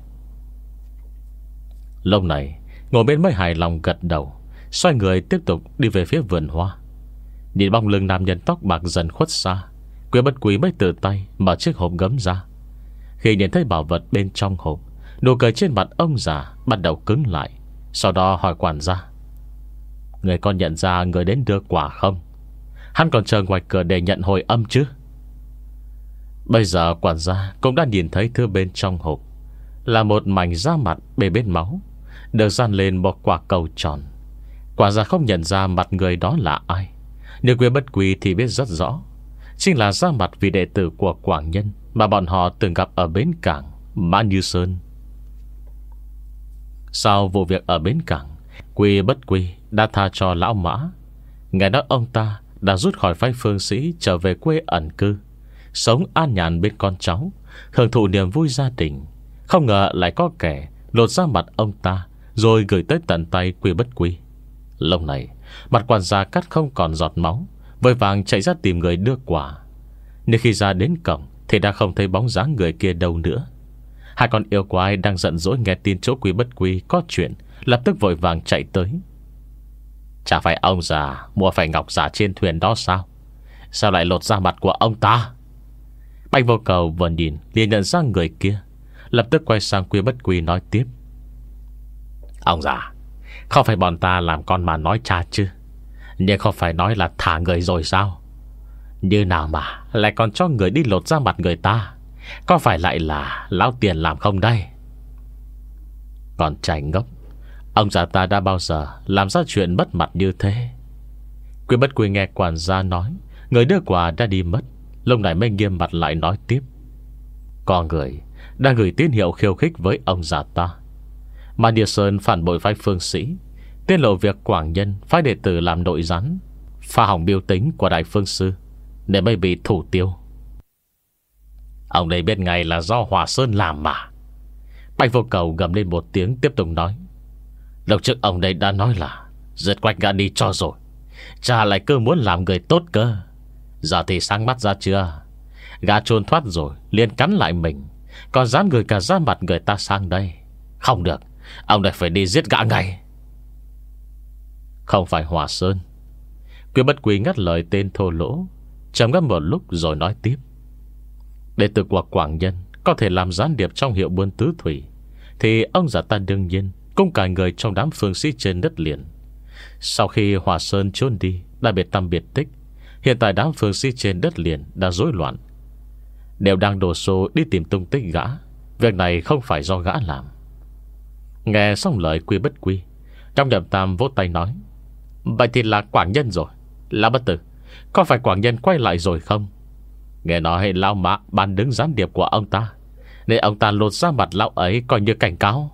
Lúc này ngồi bên mới hài lòng gật đầu, xoay người tiếp tục đi về phía vườn hoa. Nhìn bóng lưng nam nhân tóc bạc dần khuất xa, Quy Bất Quy mới từ tay mở chiếc hộp gấm ra. Khi nhìn thấy bảo vật bên trong hộp, nụ cười trên mặt ông già bắt đầu cứng lại. Sau đó hỏi quản gia: Người con nhận ra người đến đưa quả không? Hắn còn chờ ngoài cửa để nhận hồi âm chứ? Bây giờ quản gia cũng đã nhìn thấy thứ bên trong hộp là một mảnh da mặt bê bết máu, được dán lên một quả cầu tròn. Quản gia không nhận ra mặt người đó là ai, nhưng Quy Bất Quy thì biết rất rõ, chính là da mặt vị đệ tử của Quảng Nhân mà bọn họ từng gặp ở bến cảng Mã Như Sơn. Sau vụ việc ở bến cảng, Quy Bất Quy đã tha cho lão Mã. Ngày đó ông ta đã rút khỏi phái Phương Sĩ, trở về quê ẩn cư, sống an nhàn bên con cháu, hưởng thụ niềm vui gia đình. Không ngờ lại có kẻ lột ra mặt ông ta rồi gửi tới tận tay Quy Bất Quy. Lúc này mặt quản gia cắt không còn giọt máu, vội vàng chạy ra tìm người đưa quả. Nhưng khi ra đến cổng thì đã không thấy bóng dáng người kia đâu nữa. Hai con yêu quái đang giận dỗi nghe tin chỗ Quy Bất Quy có chuyện, lập tức vội vàng chạy tới. Chả phải ông già mua phải ngọc giả trên thuyền đó sao? Sao lại lột ra mặt của ông ta? Bạch Vô Cầu vừa nhìn liền nhận ra người kia, lập tức quay sang Quy Bất Quy nói tiếp: Ông già, không phải bọn ta làm con mà nói cha chứ? Nhưng không phải nói là thả người rồi sao? Như nào mà lại còn cho người đi lột ra mặt người ta? Có phải lại là lão tiền làm không đây? Còn trai ngốc, ông già ta đã bao giờ làm ra chuyện mất mặt như thế? Quy Bất Quy nghe quản gia nói người đưa quà đã đi mất, lúc này mới nghiêm mặt lại nói tiếp: Có người đang gửi tín hiệu khiêu khích với ông già ta. Mà Địa Sơn phản bội phái Phương Sĩ, tiết lộ việc Quảng Nhân phái đệ tử làm nội gián, phá hỏng biểu tính của Đại Phương Sư, để mới bị thủ tiêu. Ông đây biết ngay là do Hòa Sơn làm mà. Bạch Vô Cầu gầm lên một tiếng tiếp tục nói: Lúc trước ông đây đã nói là giật quách gã đi cho rồi, chả lại cứ muốn làm người tốt cơ. Giờ thì sáng mắt ra chưa? Gã trốn thoát rồi liền cắn lại mình, còn dám gửi cả ra mặt người ta sang đây. Không được, ông đây phải đi giết gã ngay. Không phải Hòa Sơn. Quyên Bất Quy ngắt lời tên thô lỗ, trầm ngâm một lúc rồi nói tiếp. Đệ tử của Quảng Nhân có thể làm gián điệp trong hiệu buôn tứ thủy, thì ông già ta đương nhiên cũng cả người trong đám phương sĩ trên đất liền. Sau khi Hòa Sơn trốn đi, đã biệt tâm biệt tích, hiện tại đám phương sĩ trên đất liền đã rối loạn, đều đang đổ xô đi tìm tung tích gã. Việc này không phải do gã làm. Nghe xong lời Quy Bất Quy, trong Nhậm Tam vỗ tay nói: Vậy thì là Quảng Nhân rồi. Lão Bất Tử, có phải Quảng Nhân quay lại rồi không? Nghe nói lão mã ban đứng gián điệp của ông ta, nên ông ta lột ra mặt lão ấy coi như cảnh cáo.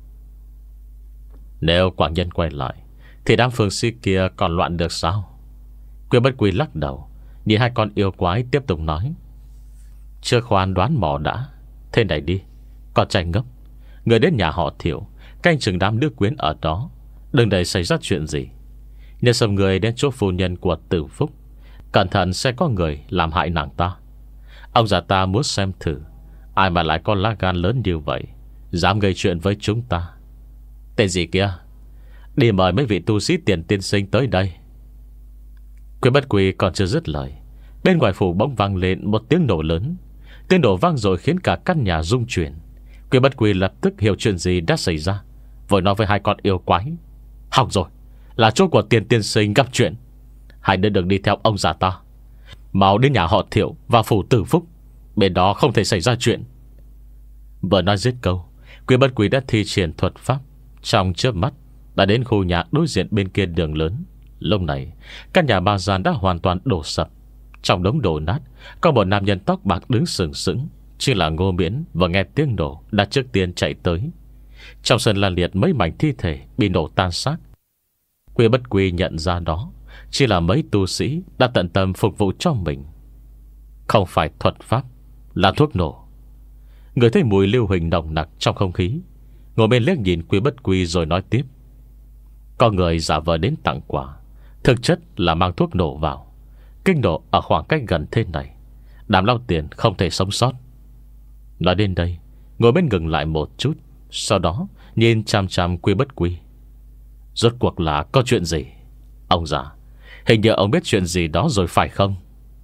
Nếu Quảng Nhân quay lại, thì đám phương sĩ kia còn loạn được sao? Quy Bất Quy lắc đầu, nhìn hai con yêu quái tiếp tục nói: Chưa khoan đoán mò đã. Thế này đi, con trai ngốc, người đến nhà họ Thiệu canh chừng đám nữ quyến ở đó, đừng để xảy ra chuyện gì. Nhớ sầm người đến chỗ phu nhân của Tử Phúc, cẩn thận sẽ có người làm hại nàng ta. Ông già ta muốn xem thử ai mà lại có lá gan lớn như vậy, dám gây chuyện với chúng ta. Tên gì kia? Đi mời mấy vị tu sĩ tiền tiên sinh tới đây. Quy Bất Quy còn chưa dứt lời, bên ngoài phủ bỗng vang lên một tiếng nổ lớn. Tiếng nổ vang rồi khiến cả căn nhà rung chuyển. Quy Bất Quy lập tức hiểu chuyện gì đã xảy ra, vội nói với hai con yêu quái: Hỏng rồi, là chỗ của tiền tiên sinh gặp chuyện. Hai đứa đừng đi theo ông già ta, mau đến nhà họ Thiệu và phủ Tử Phúc, bên đó không thể xảy ra chuyện. Vừa nói dứt câu, Quy Bất Quy đã thi triển thuật pháp, trong chớp mắt đã đến khu nhà đối diện bên kia đường lớn. Lúc này căn nhà ba gian đã hoàn toàn đổ sập. Trong đống đổ nát có một nam nhân tóc bạc đứng sừng sững, chính là Ngô Miễn. Và nghe tiếng nổ đã trước tiên chạy tới. Trong sân la liệt mấy mảnh thi thể bị nổ tan xác. Quy Bất Quy nhận ra đó chỉ là mấy tu sĩ đã tận tâm phục vụ cho mình, không phải thuật pháp, là thuốc nổ. Người thấy mùi lưu huỳnh nồng nặc trong không khí, Ngô Miễn liếc nhìn Quy Bất Quy rồi nói tiếp: Có người giả vờ đến tặng quà, thực chất là mang thuốc nổ vào. Kinh nổ ở khoảng cách gần thế này, đám lao tiền không thể sống sót. Nói đến đây, Ngồi bên ngừng lại một chút, sau đó nhìn chằm chằm Quy Bất Quy: Rốt cuộc là có chuyện gì? Ông già, hình như ông biết chuyện gì đó rồi phải không?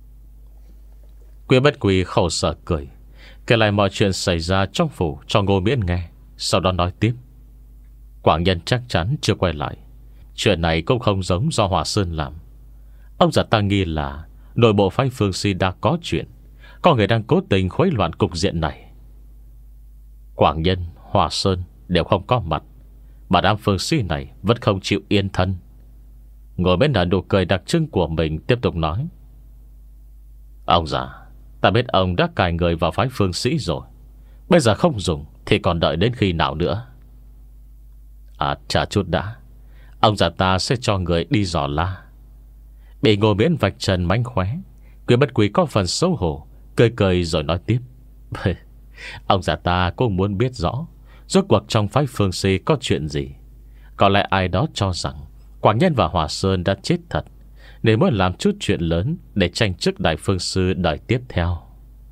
Quy Bất Quy khổ sở cười, kể lại mọi chuyện xảy ra trong phủ cho Ngô Miễn nghe. Sau đó nói tiếp: Quảng Nhân chắc chắn chưa quay lại. Chuyện này cũng không giống do Hòa Sơn làm. Ông già ta nghi là nội bộ phái Phương Si đã có chuyện, có người đang cố tình khuấy loạn cục diện này. Quảng Nhân, Hòa Sơn đều không có mặt, mà đám Phương Si này vẫn không chịu yên thân. Ngồi bên nở nụ cười đặc trưng của mình, tiếp tục nói: Ông già, ta biết ông đã cài người vào phái Phương Sĩ rồi. Bây giờ không dùng thì còn đợi đến khi nào nữa? À, trả chút đã. Ông già ta sẽ cho người đi dò la. Bị Ngô Miễn vạch trần mánh khóe, Quy Bất Quy có phần xấu hổ, cười cười rồi nói tiếp: Ông già ta cũng muốn biết rõ rốt cuộc trong phái Phương Si có chuyện gì. Có lẽ ai đó cho rằng Quảng Nhân và Hòa Sơn đã chết thật, nên muốn làm chút chuyện lớn để tranh chức đại phương sư đời tiếp theo.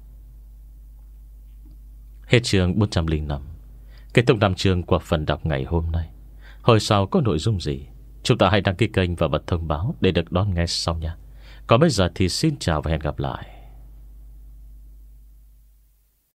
Hết chương bốn trăm lẻ năm. Kết thúc năm chương của phần đọc ngày hôm nay. Hồi sau có nội dung gì, chúng ta hãy đăng ký kênh và bật thông báo để được đón nghe sau nha. Còn bây giờ thì xin chào và hẹn gặp lại.